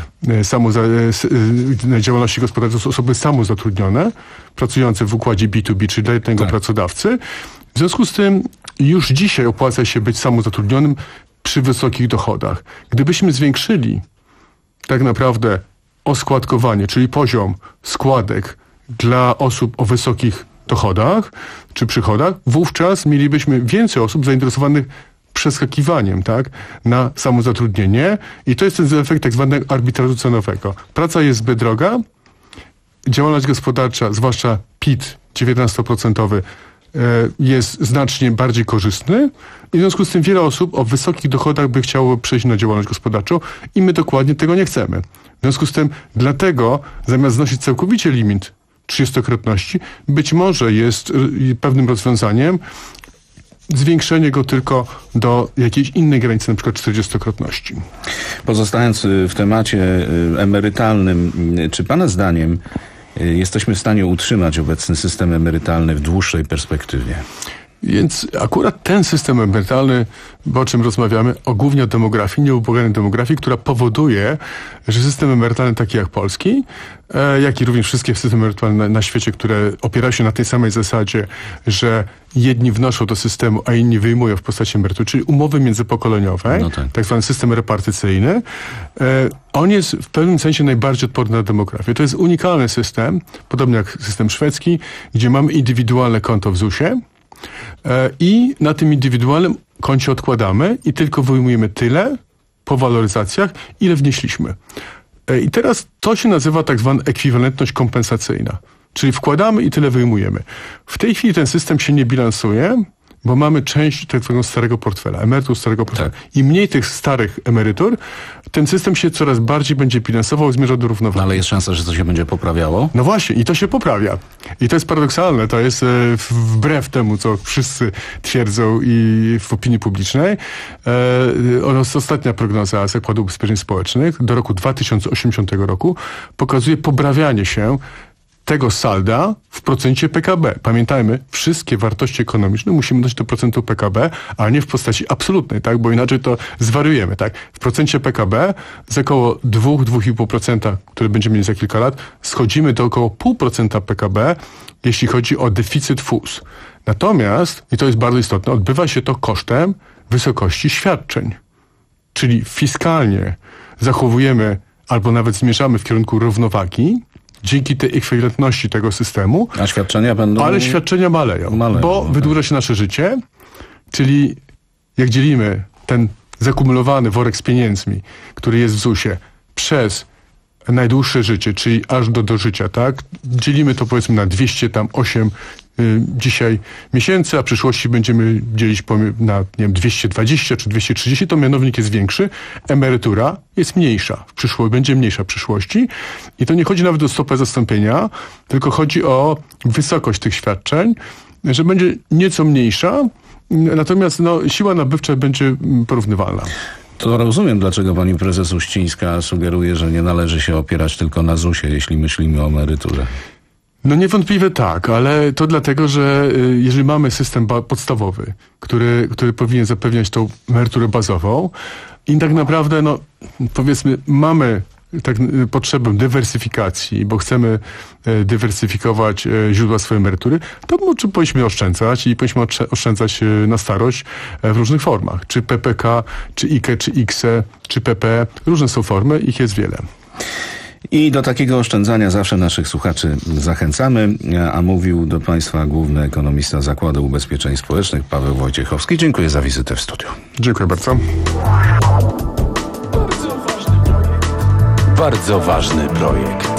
na działalności gospodarczej są osoby samozatrudnione, pracujące w układzie B dwa B, czyli dla jednego tak. pracodawcy. W związku z tym już dzisiaj opłaca się być samozatrudnionym przy wysokich dochodach. Gdybyśmy zwiększyli tak naprawdę oskładkowanie, czyli poziom składek dla osób o wysokich dochodach czy przychodach, wówczas mielibyśmy więcej osób zainteresowanych przeskakiwaniem, tak, na samozatrudnienie i to jest ten efekt tak zwanego arbitrażu cenowego. Praca jest zbyt droga, działalność gospodarcza, zwłaszcza P I T, dziewiętnasto procent jest znacznie bardziej korzystny i w związku z tym wiele osób o wysokich dochodach by chciało przejść na działalność gospodarczą i my dokładnie tego nie chcemy. W związku z tym dlatego zamiast znosić całkowicie limit trzydziestokrotności, być może jest pewnym rozwiązaniem zwiększenie go tylko do jakiejś innej granicy, na przykład czterdziestokrotności. Pozostając w temacie emerytalnym, czy pana zdaniem jesteśmy w stanie utrzymać obecny system emerytalny w dłuższej perspektywie? Więc akurat ten system emerytalny, bo o czym rozmawiamy, o głównie o demografii, nieubłaganej demografii, która powoduje, że system emerytalny taki jak polski, e, jak i również wszystkie systemy emerytalne na, na świecie, które opierają się na tej samej zasadzie, że jedni wnoszą do systemu, a inni wyjmują w postaci emerytury, czyli umowy międzypokoleniowe, no tak. tak zwany system repartycyjny, e, on jest w pewnym sensie najbardziej odporny na demografię. To jest unikalny system, podobnie jak system szwedzki, gdzie mamy indywidualne konto w zusie, i na tym indywidualnym koncie odkładamy i tylko wyjmujemy tyle po waloryzacjach, ile wnieśliśmy. I teraz to się nazywa tak zwana ekwiwalentność kompensacyjna. Czyli wkładamy i tyle wyjmujemy. W tej chwili ten system się nie bilansuje, bo mamy część tego starego portfela, emerytur starego portfela. Tak. Im mniej tych starych emerytur, ten system się coraz bardziej będzie bilansował i zmierza do równowagi. No, ale jest szansa, że to się będzie poprawiało? No właśnie, i to się poprawia. I to jest paradoksalne, to jest e, wbrew temu, co wszyscy twierdzą i w opinii publicznej. E, oraz ostatnia prognoza Zakładu Ubezpieczeń Społecznych do roku dwa tysiące osiemdziesiątego roku pokazuje poprawianie się tego salda w procencie P K B. Pamiętajmy, wszystkie wartości ekonomiczne musimy dać do procentu P K B, a nie w postaci absolutnej, tak? Bo inaczej to zwariujemy, tak? W procencie P K B z około dwa do dwóch i pół procent, które będziemy mieli za kilka lat, schodzimy do około zero przecinek pięć procent P K B, jeśli chodzi o deficyt F U S. Natomiast, i to jest bardzo istotne, odbywa się to kosztem wysokości świadczeń. Czyli fiskalnie zachowujemy albo nawet zmierzamy w kierunku równowagi, dzięki tej ekwiwalentności tego systemu. A świadczenia będą... Ale świadczenia maleją, maleją bo no wydłuża się nasze życie, czyli jak dzielimy ten zakumulowany worek z pieniędzmi, który jest w zusie, przez najdłuższe życie, czyli aż do dożycia, tak? Dzielimy to powiedzmy na dwieście osiem y, dzisiaj miesięcy, a w przyszłości będziemy dzielić na nie wiem, dwieście dwadzieścia czy dwieście trzydzieści, to mianownik jest większy, emerytura jest mniejsza w przyszłości, będzie mniejsza w przyszłości i to nie chodzi nawet o stopę zastąpienia, tylko chodzi o wysokość tych świadczeń, że będzie nieco mniejsza, natomiast no, siła nabywcza będzie porównywalna. To rozumiem, dlaczego pani prezes Uścińska sugeruje, że nie należy się opierać tylko na zusie, jeśli myślimy o emeryturze. No niewątpliwie tak, ale to dlatego, że jeżeli mamy system podstawowy, który, który powinien zapewniać tą emeryturę bazową i tak naprawdę, no powiedzmy, mamy tak potrzebę dywersyfikacji, bo chcemy e, dywersyfikować e, źródła swojej emerytury, to może powinniśmy oszczędzać i powinniśmy oszczędzać e, na starość e, w różnych formach. Czy P P K, czy I K E, czy X E, czy P P E. Różne są formy, ich jest wiele. I do takiego oszczędzania zawsze naszych słuchaczy zachęcamy, a mówił do państwa główny ekonomista Zakładu Ubezpieczeń Społecznych Paweł Wojciechowski. Dziękuję za wizytę w studiu. Dziękuję bardzo. Bardzo ważny projekt.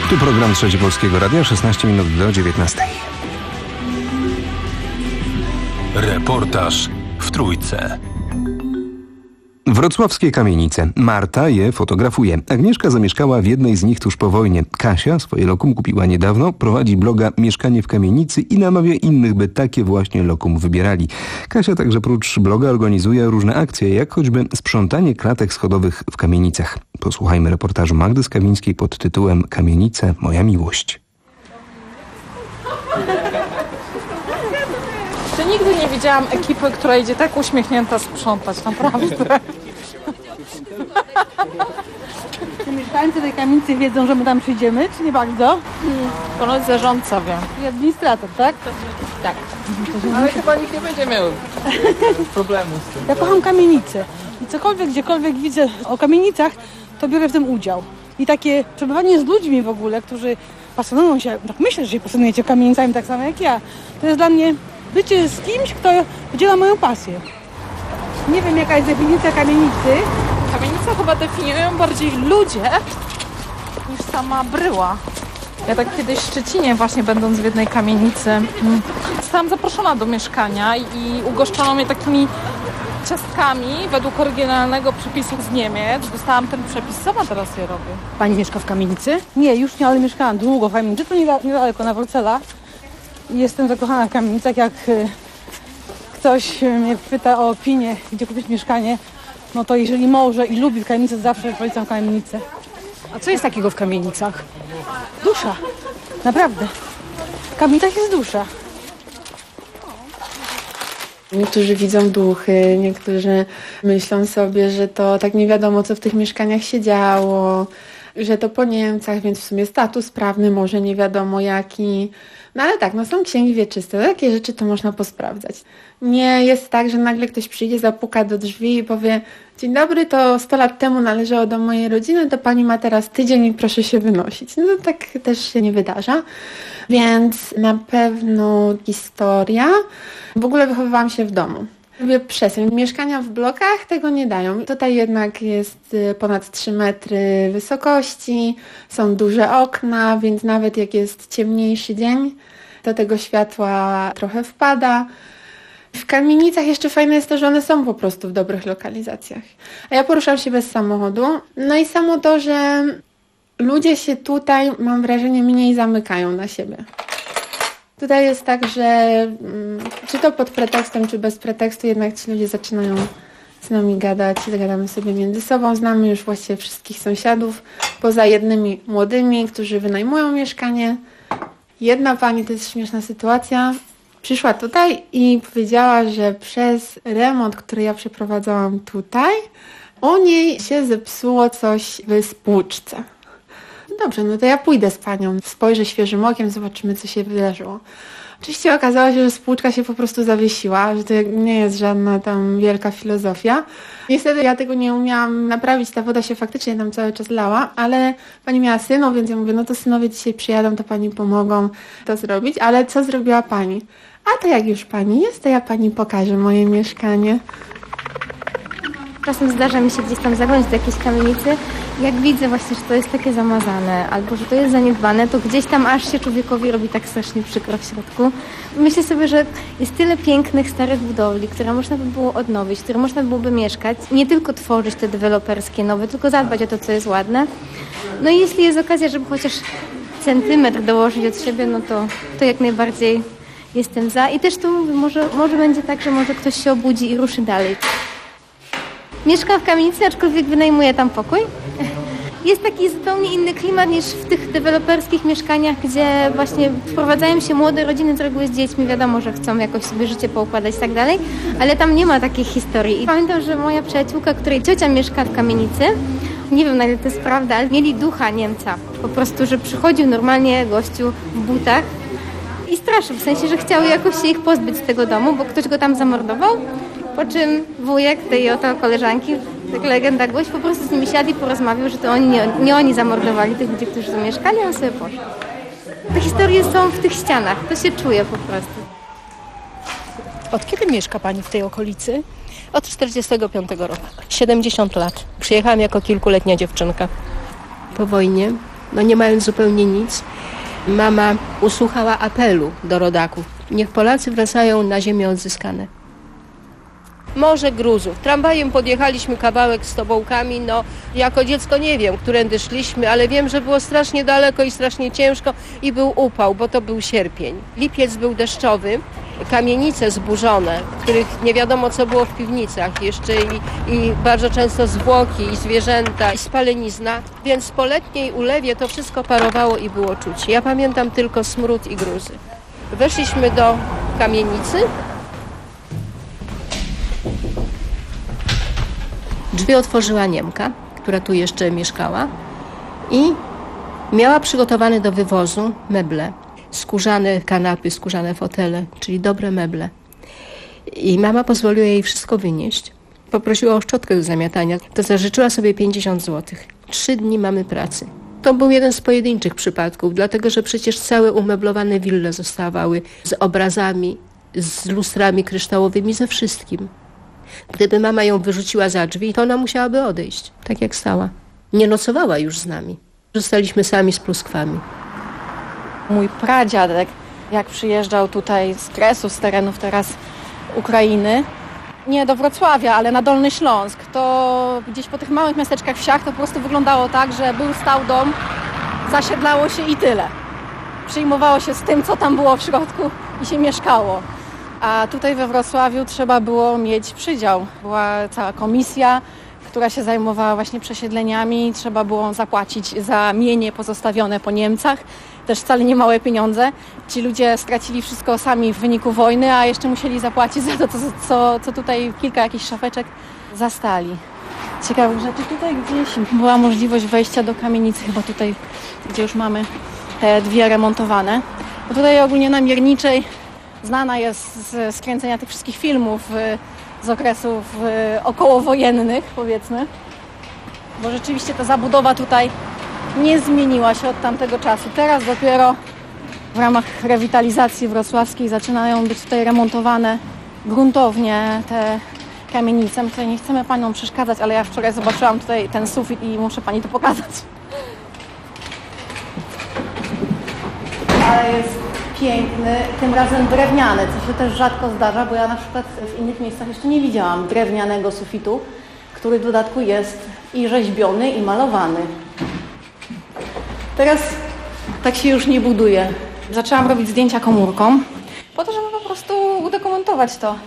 Tu program Trzeci Polskiego Radia, szesnaście minut do dziewiętnastej. Reportaż w Trójce. Wrocławskie kamienice. Marta je fotografuje. Agnieszka zamieszkała w jednej z nich tuż po wojnie. Kasia swoje lokum kupiła niedawno, prowadzi bloga Mieszkanie w kamienicy i namawia innych, by takie właśnie lokum wybierali. Kasia także prócz bloga organizuje różne akcje, jak choćby sprzątanie klatek schodowych w kamienicach. Posłuchajmy reportażu Magdy Skawińskiej pod tytułem Kamienice, moja miłość. Czy nigdy nie widziałam ekipy, która idzie tak uśmiechnięta sprzątać, naprawdę. Czy mieszkańcy tej kamienicy wiedzą, że my tam przyjdziemy, czy nie bardzo? Hmm. Ponoć zarządca wie. I administrator, tak? Tak. Ale chyba nikt nie będzie miał problemu z tym. Ja kocham kamienice i cokolwiek, gdziekolwiek widzę o kamienicach, to biorę w tym udział. I takie przebywanie z ludźmi w ogóle, którzy pasjonują się, tak myślę, że się pasjonujecie kamienicami tak samo jak ja, to jest dla mnie bycie z kimś, kto podziela moją pasję. Nie wiem, jaka jest definicja kamienicy. Kamienicę chyba definiują bardziej ludzie niż sama bryła. Ja tak kiedyś w Szczecinie właśnie będąc w jednej kamienicy zostałam zaproszona do mieszkania i ugoszczono mnie takimi ciastkami według oryginalnego przepisu z Niemiec. Dostałam ten przepis, sama teraz je robię. Pani mieszka w kamienicy? Nie, już nie, ale mieszkałam długo w kamienicy, to niedaleko na Wolcela. Jestem zakochana w kamienicach. Jak ktoś mnie pyta o opinię, gdzie kupić mieszkanie, no to jeżeli może i lubi w kamienicy, zawsze polecam kamienicę. A co jest takiego w kamienicach? Dusza. Naprawdę. W kamienicach jest dusza. Niektórzy widzą duchy, niektórzy myślą sobie, że to tak nie wiadomo, co w tych mieszkaniach się działo, że to po Niemcach, więc w sumie status prawny może nie wiadomo jaki. No ale tak, no są księgi wieczyste, takie rzeczy to można posprawdzać. Nie jest tak, że nagle ktoś przyjdzie, zapuka do drzwi i powie: dzień dobry, to sto lat temu należało do mojej rodziny, to pani ma teraz tydzień i proszę się wynosić. No to tak też się nie wydarza. Więc na pewno historia. W ogóle wychowywałam się w domu. Lubię przestrzeń. Mieszkania w blokach tego nie dają. Tutaj jednak jest ponad trzy metry wysokości, są duże okna, więc nawet jak jest ciemniejszy dzień, to tego światła trochę wpada. W kamienicach jeszcze fajne jest to, że one są po prostu w dobrych lokalizacjach. A ja poruszam się bez samochodu. No i samo to, że ludzie się tutaj, mam wrażenie, mniej zamykają na siebie. Tutaj jest tak, że mm, czy to pod pretekstem, czy bez pretekstu, jednak ci ludzie zaczynają z nami gadać, zagadamy sobie między sobą. Znamy już właściwie wszystkich sąsiadów, poza jednymi młodymi, którzy wynajmują mieszkanie. Jedna pani, to jest śmieszna sytuacja, przyszła tutaj i powiedziała, że przez remont, który ja przeprowadzałam tutaj, u niej się zepsuło coś w spłuczce. Dobrze, no to ja pójdę z panią, spojrzę świeżym okiem, zobaczymy, co się wydarzyło. Oczywiście okazało się, że spłuczka się po prostu zawiesiła, że to nie jest żadna tam wielka filozofia. Niestety ja tego nie umiałam naprawić, ta woda się faktycznie tam cały czas lała, ale pani miała synów, więc ja mówię, no to synowie dzisiaj przyjadą, to pani pomogą to zrobić, ale co zrobiła pani? A to jak już pani jest, to ja pani pokażę moje mieszkanie. Czasem zdarza mi się gdzieś tam zaglądać do jakiejś kamienicy. Jak widzę właśnie, że to jest takie zamazane albo że to jest zaniedbane, to gdzieś tam aż się człowiekowi robi tak strasznie przykro w środku. Myślę sobie, że jest tyle pięknych, starych budowli, które można by było odnowić, w które można by byłoby mieszkać. Nie tylko tworzyć te deweloperskie nowe, tylko zadbać o to, co jest ładne. No i jeśli jest okazja, żeby chociaż centymetr dołożyć od siebie, no to, to jak najbardziej jestem za. I też tu może, może będzie tak, że może ktoś się obudzi i ruszy dalej. Mieszkam w kamienicy, aczkolwiek wynajmuję tam pokój. Jest taki zupełnie inny klimat niż w tych deweloperskich mieszkaniach, gdzie właśnie wprowadzają się młode rodziny z reguły z dziećmi. Wiadomo, że chcą jakoś sobie życie poukładać i tak dalej, ale tam nie ma takich historii. I pamiętam, że moja przyjaciółka, której ciocia mieszka w kamienicy, nie wiem na ile to jest prawda, ale mieli ducha Niemca. Po prostu, że przychodził normalnie gościu w butach i straszył, w sensie, że chciał jakoś się ich pozbyć z tego domu, bo ktoś go tam zamordował. Po czym wujek tej oto koleżanki, tak legenda głosi, po prostu z nimi siadł i porozmawiał, że to oni, nie, nie oni zamordowali tych ludzi, którzy tu mieszkali, a on sobie poszedł. Te historie są w tych ścianach, to się czuje po prostu. Od kiedy mieszka pani w tej okolicy? Od czterdziestego piątego roku. siedemdziesiąt lat. Przyjechałam jako kilkuletnia dziewczynka. Po wojnie no nie mając zupełnie nic, mama usłuchała apelu do rodaków. Niech Polacy wracają na ziemię odzyskane. Morze gruzów. Tramwajem podjechaliśmy kawałek z tobołkami, no jako dziecko nie wiem, którędy szliśmy, ale wiem, że było strasznie daleko i strasznie ciężko i był upał, bo to był sierpień. Lipiec był deszczowy, kamienice zburzone, w których nie wiadomo co było w piwnicach jeszcze i, i bardzo często zwłoki i zwierzęta i spalenizna, więc po letniej ulewie to wszystko parowało i było czuć. Ja pamiętam tylko smród i gruzy. Weszliśmy do kamienicy. Drzwi otworzyła Niemka, która tu jeszcze mieszkała i miała przygotowane do wywozu meble. Skórzane kanapy, skórzane fotele, czyli dobre meble. I mama pozwoliła jej wszystko wynieść. Poprosiła o szczotkę do zamiatania. To zażyczyła sobie pięćdziesiąt złotych. Trzy dni mamy pracy. To był jeden z pojedynczych przypadków, dlatego że przecież całe umeblowane wille zostawały z obrazami, z lustrami kryształowymi, ze wszystkim. Gdyby mama ją wyrzuciła za drzwi, to ona musiałaby odejść, tak jak stała. Nie nocowała już z nami. Zostaliśmy sami z pluskwami. Mój pradziadek, jak przyjeżdżał tutaj z Kresów, z terenów teraz Ukrainy, nie do Wrocławia, ale na Dolny Śląsk, to gdzieś po tych małych miasteczkach, wsiach to po prostu wyglądało tak, że był stał dom, zasiedlało się i tyle. Przyjmowało się z tym, co tam było w środku i się mieszkało. A tutaj we Wrocławiu trzeba było mieć przydział. Była cała komisja, która się zajmowała właśnie przesiedleniami. Trzeba było zapłacić za mienie pozostawione po Niemcach. Też wcale nie małe pieniądze. Ci ludzie stracili wszystko sami w wyniku wojny, a jeszcze musieli zapłacić za to, co, co, co tutaj kilka jakichś szafeczek zastali. Ciekawych rzeczy. Tutaj gdzieś była możliwość wejścia do kamienicy, chyba tutaj, gdzie już mamy te dwie remontowane. Bo tutaj ogólnie na Mierniczej znana jest z skręcenia tych wszystkich filmów z okresów okołowojennych, powiedzmy. Bo rzeczywiście ta zabudowa tutaj nie zmieniła się od tamtego czasu. Teraz dopiero w ramach rewitalizacji wrocławskiej zaczynają być tutaj remontowane gruntownie te kamienice. My tutaj nie chcemy paniom przeszkadzać, ale ja wczoraj zobaczyłam tutaj ten sufit i muszę pani to pokazać. Ale jest piękny, tym razem drewniany, co się też rzadko zdarza, bo ja na przykład w innych miejscach jeszcze nie widziałam drewnianego sufitu, który w dodatku jest i rzeźbiony, i malowany. Teraz tak się już nie buduje. Zaczęłam robić zdjęcia komórką, po to, żeby po prostu udokumentować to.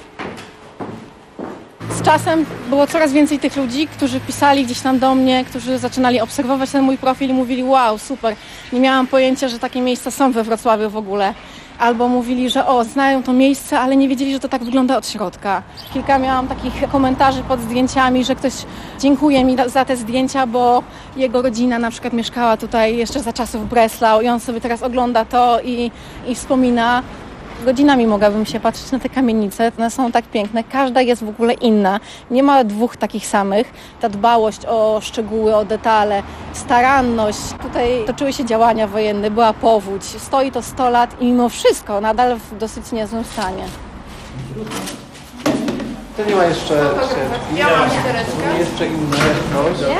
Z czasem było coraz więcej tych ludzi, którzy pisali gdzieś tam do mnie, którzy zaczynali obserwować ten mój profil i mówili: wow, super, nie miałam pojęcia, że takie miejsca są we Wrocławiu w ogóle. Albo mówili, że o, znają to miejsce, ale nie wiedzieli, że to tak wygląda od środka. Kilka miałam takich komentarzy pod zdjęciami, że ktoś dziękuje mi za te zdjęcia, bo jego rodzina na przykład mieszkała tutaj jeszcze za czasów Breslau i on sobie teraz ogląda to i, i wspomina. Godzinami mogłabym się patrzeć na te kamienice, one są tak piękne, każda jest w ogóle inna, nie ma dwóch takich samych. Ta dbałość o szczegóły, o detale, staranność, tutaj toczyły się działania wojenne, była powódź, stoi to sto lat i mimo wszystko nadal w dosyć niezłym stanie. To nie ma jeszcze... Ja mam ściereczkę. Jeszcze inne, proszę.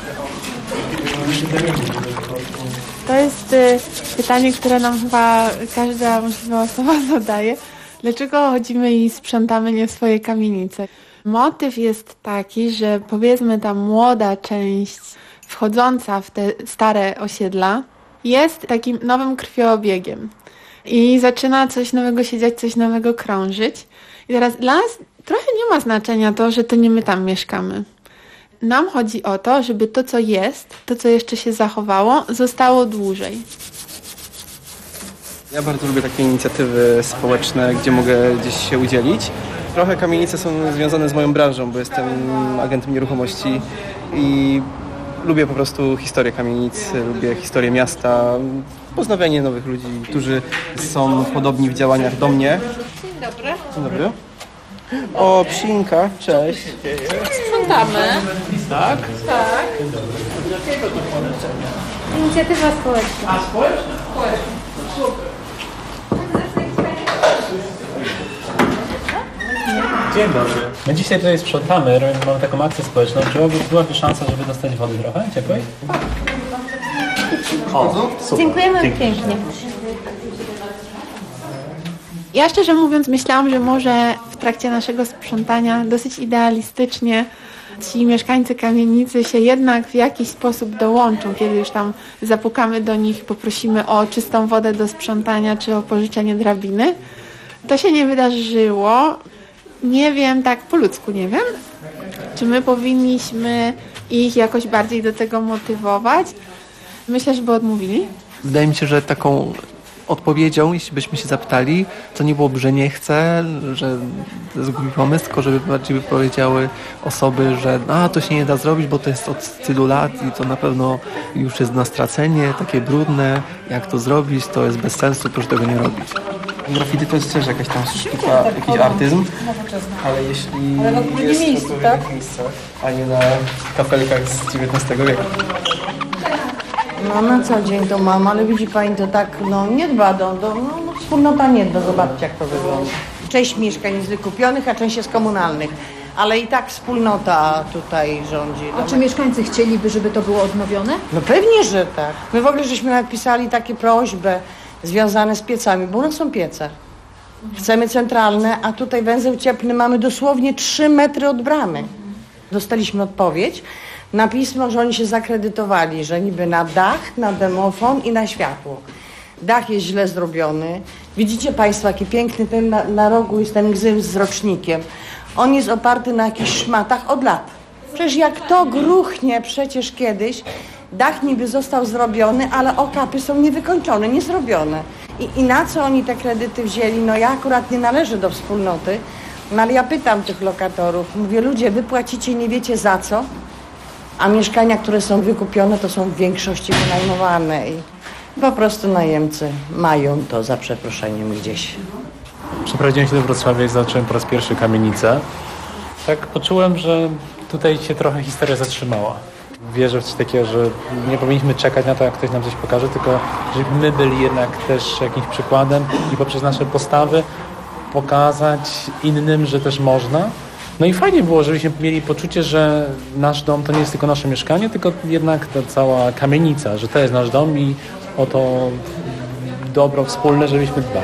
To jest y, pytanie, które nam chyba każda możliwa osoba zadaje. Dlaczego chodzimy i sprzątamy nie swoje kamienice? Motyw jest taki, że powiedzmy ta młoda część wchodząca w te stare osiedla jest takim nowym krwiobiegiem i zaczyna coś nowego się dziać, coś nowego krążyć. I teraz dla nas trochę nie ma znaczenia to, że to nie my tam mieszkamy. Nam chodzi o to, żeby to, co jest, to, co jeszcze się zachowało, zostało dłużej. Ja bardzo lubię takie inicjatywy społeczne, gdzie mogę gdzieś się udzielić. Trochę kamienice są związane z moją branżą, bo jestem agentem nieruchomości i lubię po prostu historię kamienic, lubię historię miasta, poznawanie nowych ludzi, którzy są podobni w działaniach do mnie. Dzień dobry. Dzień dobry. O, Psinka, cześć. Sprzątamy. Tak? Tak. Inicjatywa społeczna. A, społeczna? Społeczna. Super. Dzień dobry. My dzisiaj tutaj sprzątamy, mamy taką akcję społeczną. Czy byłaby, byłaby szansa, żeby dostać wody trochę ciepłej? O, dziękujemy pięknie. Ja szczerze mówiąc myślałam, że może w trakcie naszego sprzątania dosyć idealistycznie ci mieszkańcy kamienicy się jednak w jakiś sposób dołączą, kiedy już tam zapukamy do nich, poprosimy o czystą wodę do sprzątania czy o pożyczenie drabiny. To się nie wydarzyło. Nie wiem, tak po ludzku nie wiem, czy my powinniśmy ich jakoś bardziej do tego motywować. Myślę, że by odmówili. Wydaje mi się, że taką odpowiedzią, jeśli byśmy się zapytali, to nie byłoby, że nie chcę, że to jest głupi pomysł, tylko żeby bardziej by powiedziały osoby, że a, to się nie da zrobić, bo to jest od tylu lat i to na pewno już jest na stracenie, takie brudne, jak to zrobić, to jest bez sensu, proszę tego nie robić. Graffiti to jest też jakaś tam sztuka, jakiś artyzm, ale jeśli ale jest miejscu, w tak? miejscach, a nie na kafelkach z dziewiętnastego wieku. No na co dzień to mam, ale widzi pani, to tak, no nie dba, do, do, no, no wspólnota nie dba, zobaczcie jak to wygląda. Część mieszkań jest wykupionych, a część jest komunalnych, ale i tak wspólnota tutaj rządzi. A czy mieszkańcy chcieliby, żeby to było odnowione? No pewnie, że tak. My w ogóle żeśmy napisali takie prośby związane z piecami, bo u nas są piece. Chcemy centralne, a tutaj węzeł cieplny mamy dosłownie trzy metry od bramy. Dostaliśmy odpowiedź na pismo, że oni się zakredytowali, że niby na dach, na domofon i na światło. Dach jest źle zrobiony. Widzicie państwo, jaki piękny ten na, na rogu jest ten gzym z rocznikiem. On jest oparty na jakichś szmatach od lat. Przecież jak to gruchnie przecież kiedyś, dach niby został zrobiony, ale okapy są niewykończone, niezrobione. I, I na co oni te kredyty wzięli? No ja akurat nie należę do wspólnoty, no ale ja pytam tych lokatorów, mówię, ludzie, wy płacicie nie wiecie za co, a mieszkania, które są wykupione, to są w większości wynajmowane i po prostu najemcy mają to za przeproszeniem gdzieś. Przeprowadziłem się do Wrocławia i zobaczyłem po raz pierwszy kamienicę. Tak poczułem, że tutaj się trochę historia zatrzymała. Wierzę w coś takiego, że nie powinniśmy czekać na to, jak ktoś nam coś pokaże, tylko żebyśmy my byli jednak też jakimś przykładem i poprzez nasze postawy pokazać innym, że też można. No i fajnie było, żebyśmy mieli poczucie, że nasz dom to nie jest tylko nasze mieszkanie, tylko jednak ta cała kamienica, że to jest nasz dom i o to dobro wspólne, żebyśmy dbali.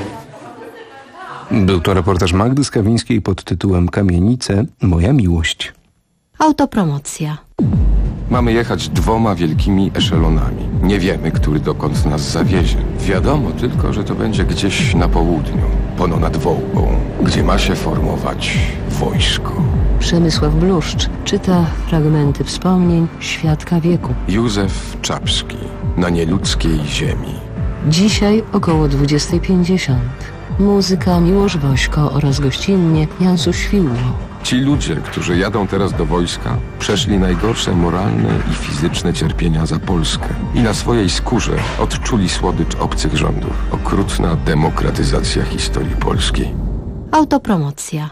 Był to reportaż Magdy Skawińskiej pod tytułem Kamienice – Moja miłość. Autopromocja. Mamy jechać dwoma wielkimi eszelonami. Nie wiemy, który dokąd nas zawiezie. Wiadomo tylko, że to będzie gdzieś na południu, pono nad Wołgą, gdzie ma się formować wojsko. Przemysław Bluszcz czyta fragmenty wspomnień świadka wieku. Józef Czapski, na nieludzkiej ziemi. Dzisiaj około dwudziesta pięćdziesiąt. Muzyka Miłosz Wośko oraz gościnnie Jansu Świłło. Ci ludzie, którzy jadą teraz do wojska, przeszli najgorsze moralne i fizyczne cierpienia za Polskę i na swojej skórze odczuli słodycz obcych rządów. Okrutna demokratyzacja historii polskiej. Autopromocja.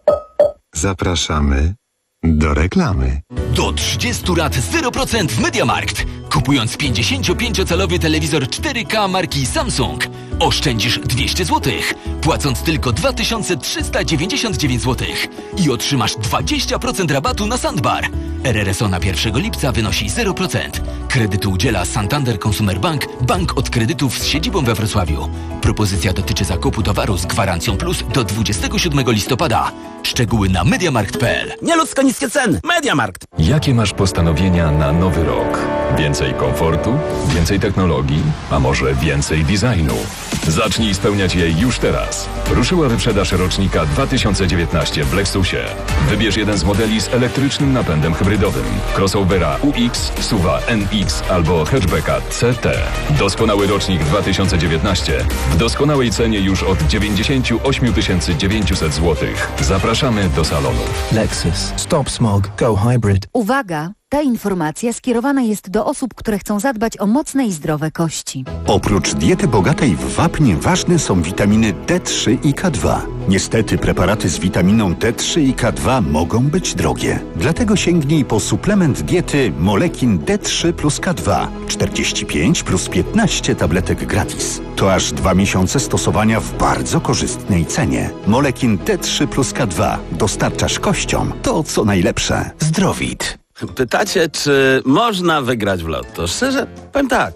Zapraszamy do reklamy. Do trzydziestu lat zero procent w MediaMarkt. Kupując pięćdziesięciopięciocalowy telewizor cztery K marki Samsung oszczędzisz dwieście złotych, płacąc tylko dwa tysiące trzysta dziewięćdziesiąt dziewięć złotych i otrzymasz dwadzieścia procent rabatu na Sandbar. R R S O na pierwszego lipca wynosi zero procent. Kredytu udziela Santander Consumer Bank, bank od kredytów z siedzibą we Wrocławiu. Propozycja dotyczy zakupu towaru z gwarancją plus do dwudziestego siódmego listopada. Szczegóły na mediamarkt kropka p l. Nieludzko niskie ceny. MediaMarkt. Jakie masz postanowienia na nowy rok? Więcej komfortu? Więcej technologii? A może więcej designu? Zacznij spełniać je już teraz. Ruszyła wyprzedaż rocznika dwa tysiące dziewiętnaście w Lexusie. Wybierz jeden z modeli z elektrycznym napędem hybrydowym. Crossovera U X, SUVa N X albo hatchbacka C T. Doskonały rocznik dwa tysiące dziewiętnaście w doskonałej cenie już od dziewięćdziesiąt osiem tysięcy dziewięćset złotych. Zapraszamy do salonu. Lexus. Stop smog. Go hybrid. Uwaga! Ta informacja skierowana jest do osób, które chcą zadbać o mocne i zdrowe kości. Oprócz diety bogatej w wapń ważne są witaminy D trzy i K dwa. Niestety preparaty z witaminą D trzy i K dwa mogą być drogie. Dlatego sięgnij po suplement diety Molekin D trzy plus K dwa. czterdzieści pięć plus piętnaście tabletek gratis. To aż dwa miesiące stosowania w bardzo korzystnej cenie. Molekin D trzy plus K dwa. Dostarczasz kościom to, co najlepsze. Zdrowit. Pytacie, czy można wygrać w lotto? Szczerze, powiem tak.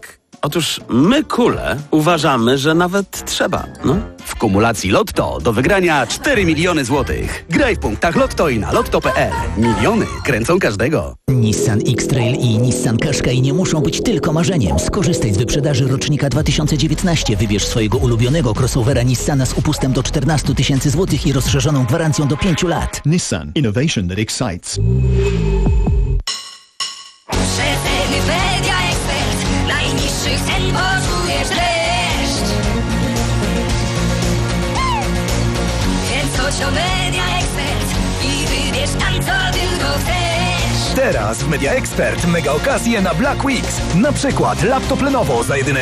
Otóż my, kule, uważamy, że nawet trzeba, no. W kumulacji Lotto do wygrania cztery miliony złotych. Graj w punktach Lotto i na lotto kropka pe el. Miliony kręcą każdego. Nissan X-Trail i Nissan Qashqai nie muszą być tylko marzeniem. Skorzystaj z wyprzedaży rocznika dwa tysiące dziewiętnaście. Wybierz swojego ulubionego crossovera Nissana z upustem do czternaście tysięcy złotych i rozszerzoną gwarancją do pięciu lat. Nissan. Innovation that excites. Przeceny Media Expert. Najniższych cen poczujesz dreszcz. Więc chodź do Media Expert i wybierz tam, co tylko chcesz. Teraz w Media Expert mega okazje na Black Weeks. Na przykład laptop Lenovo za jedyne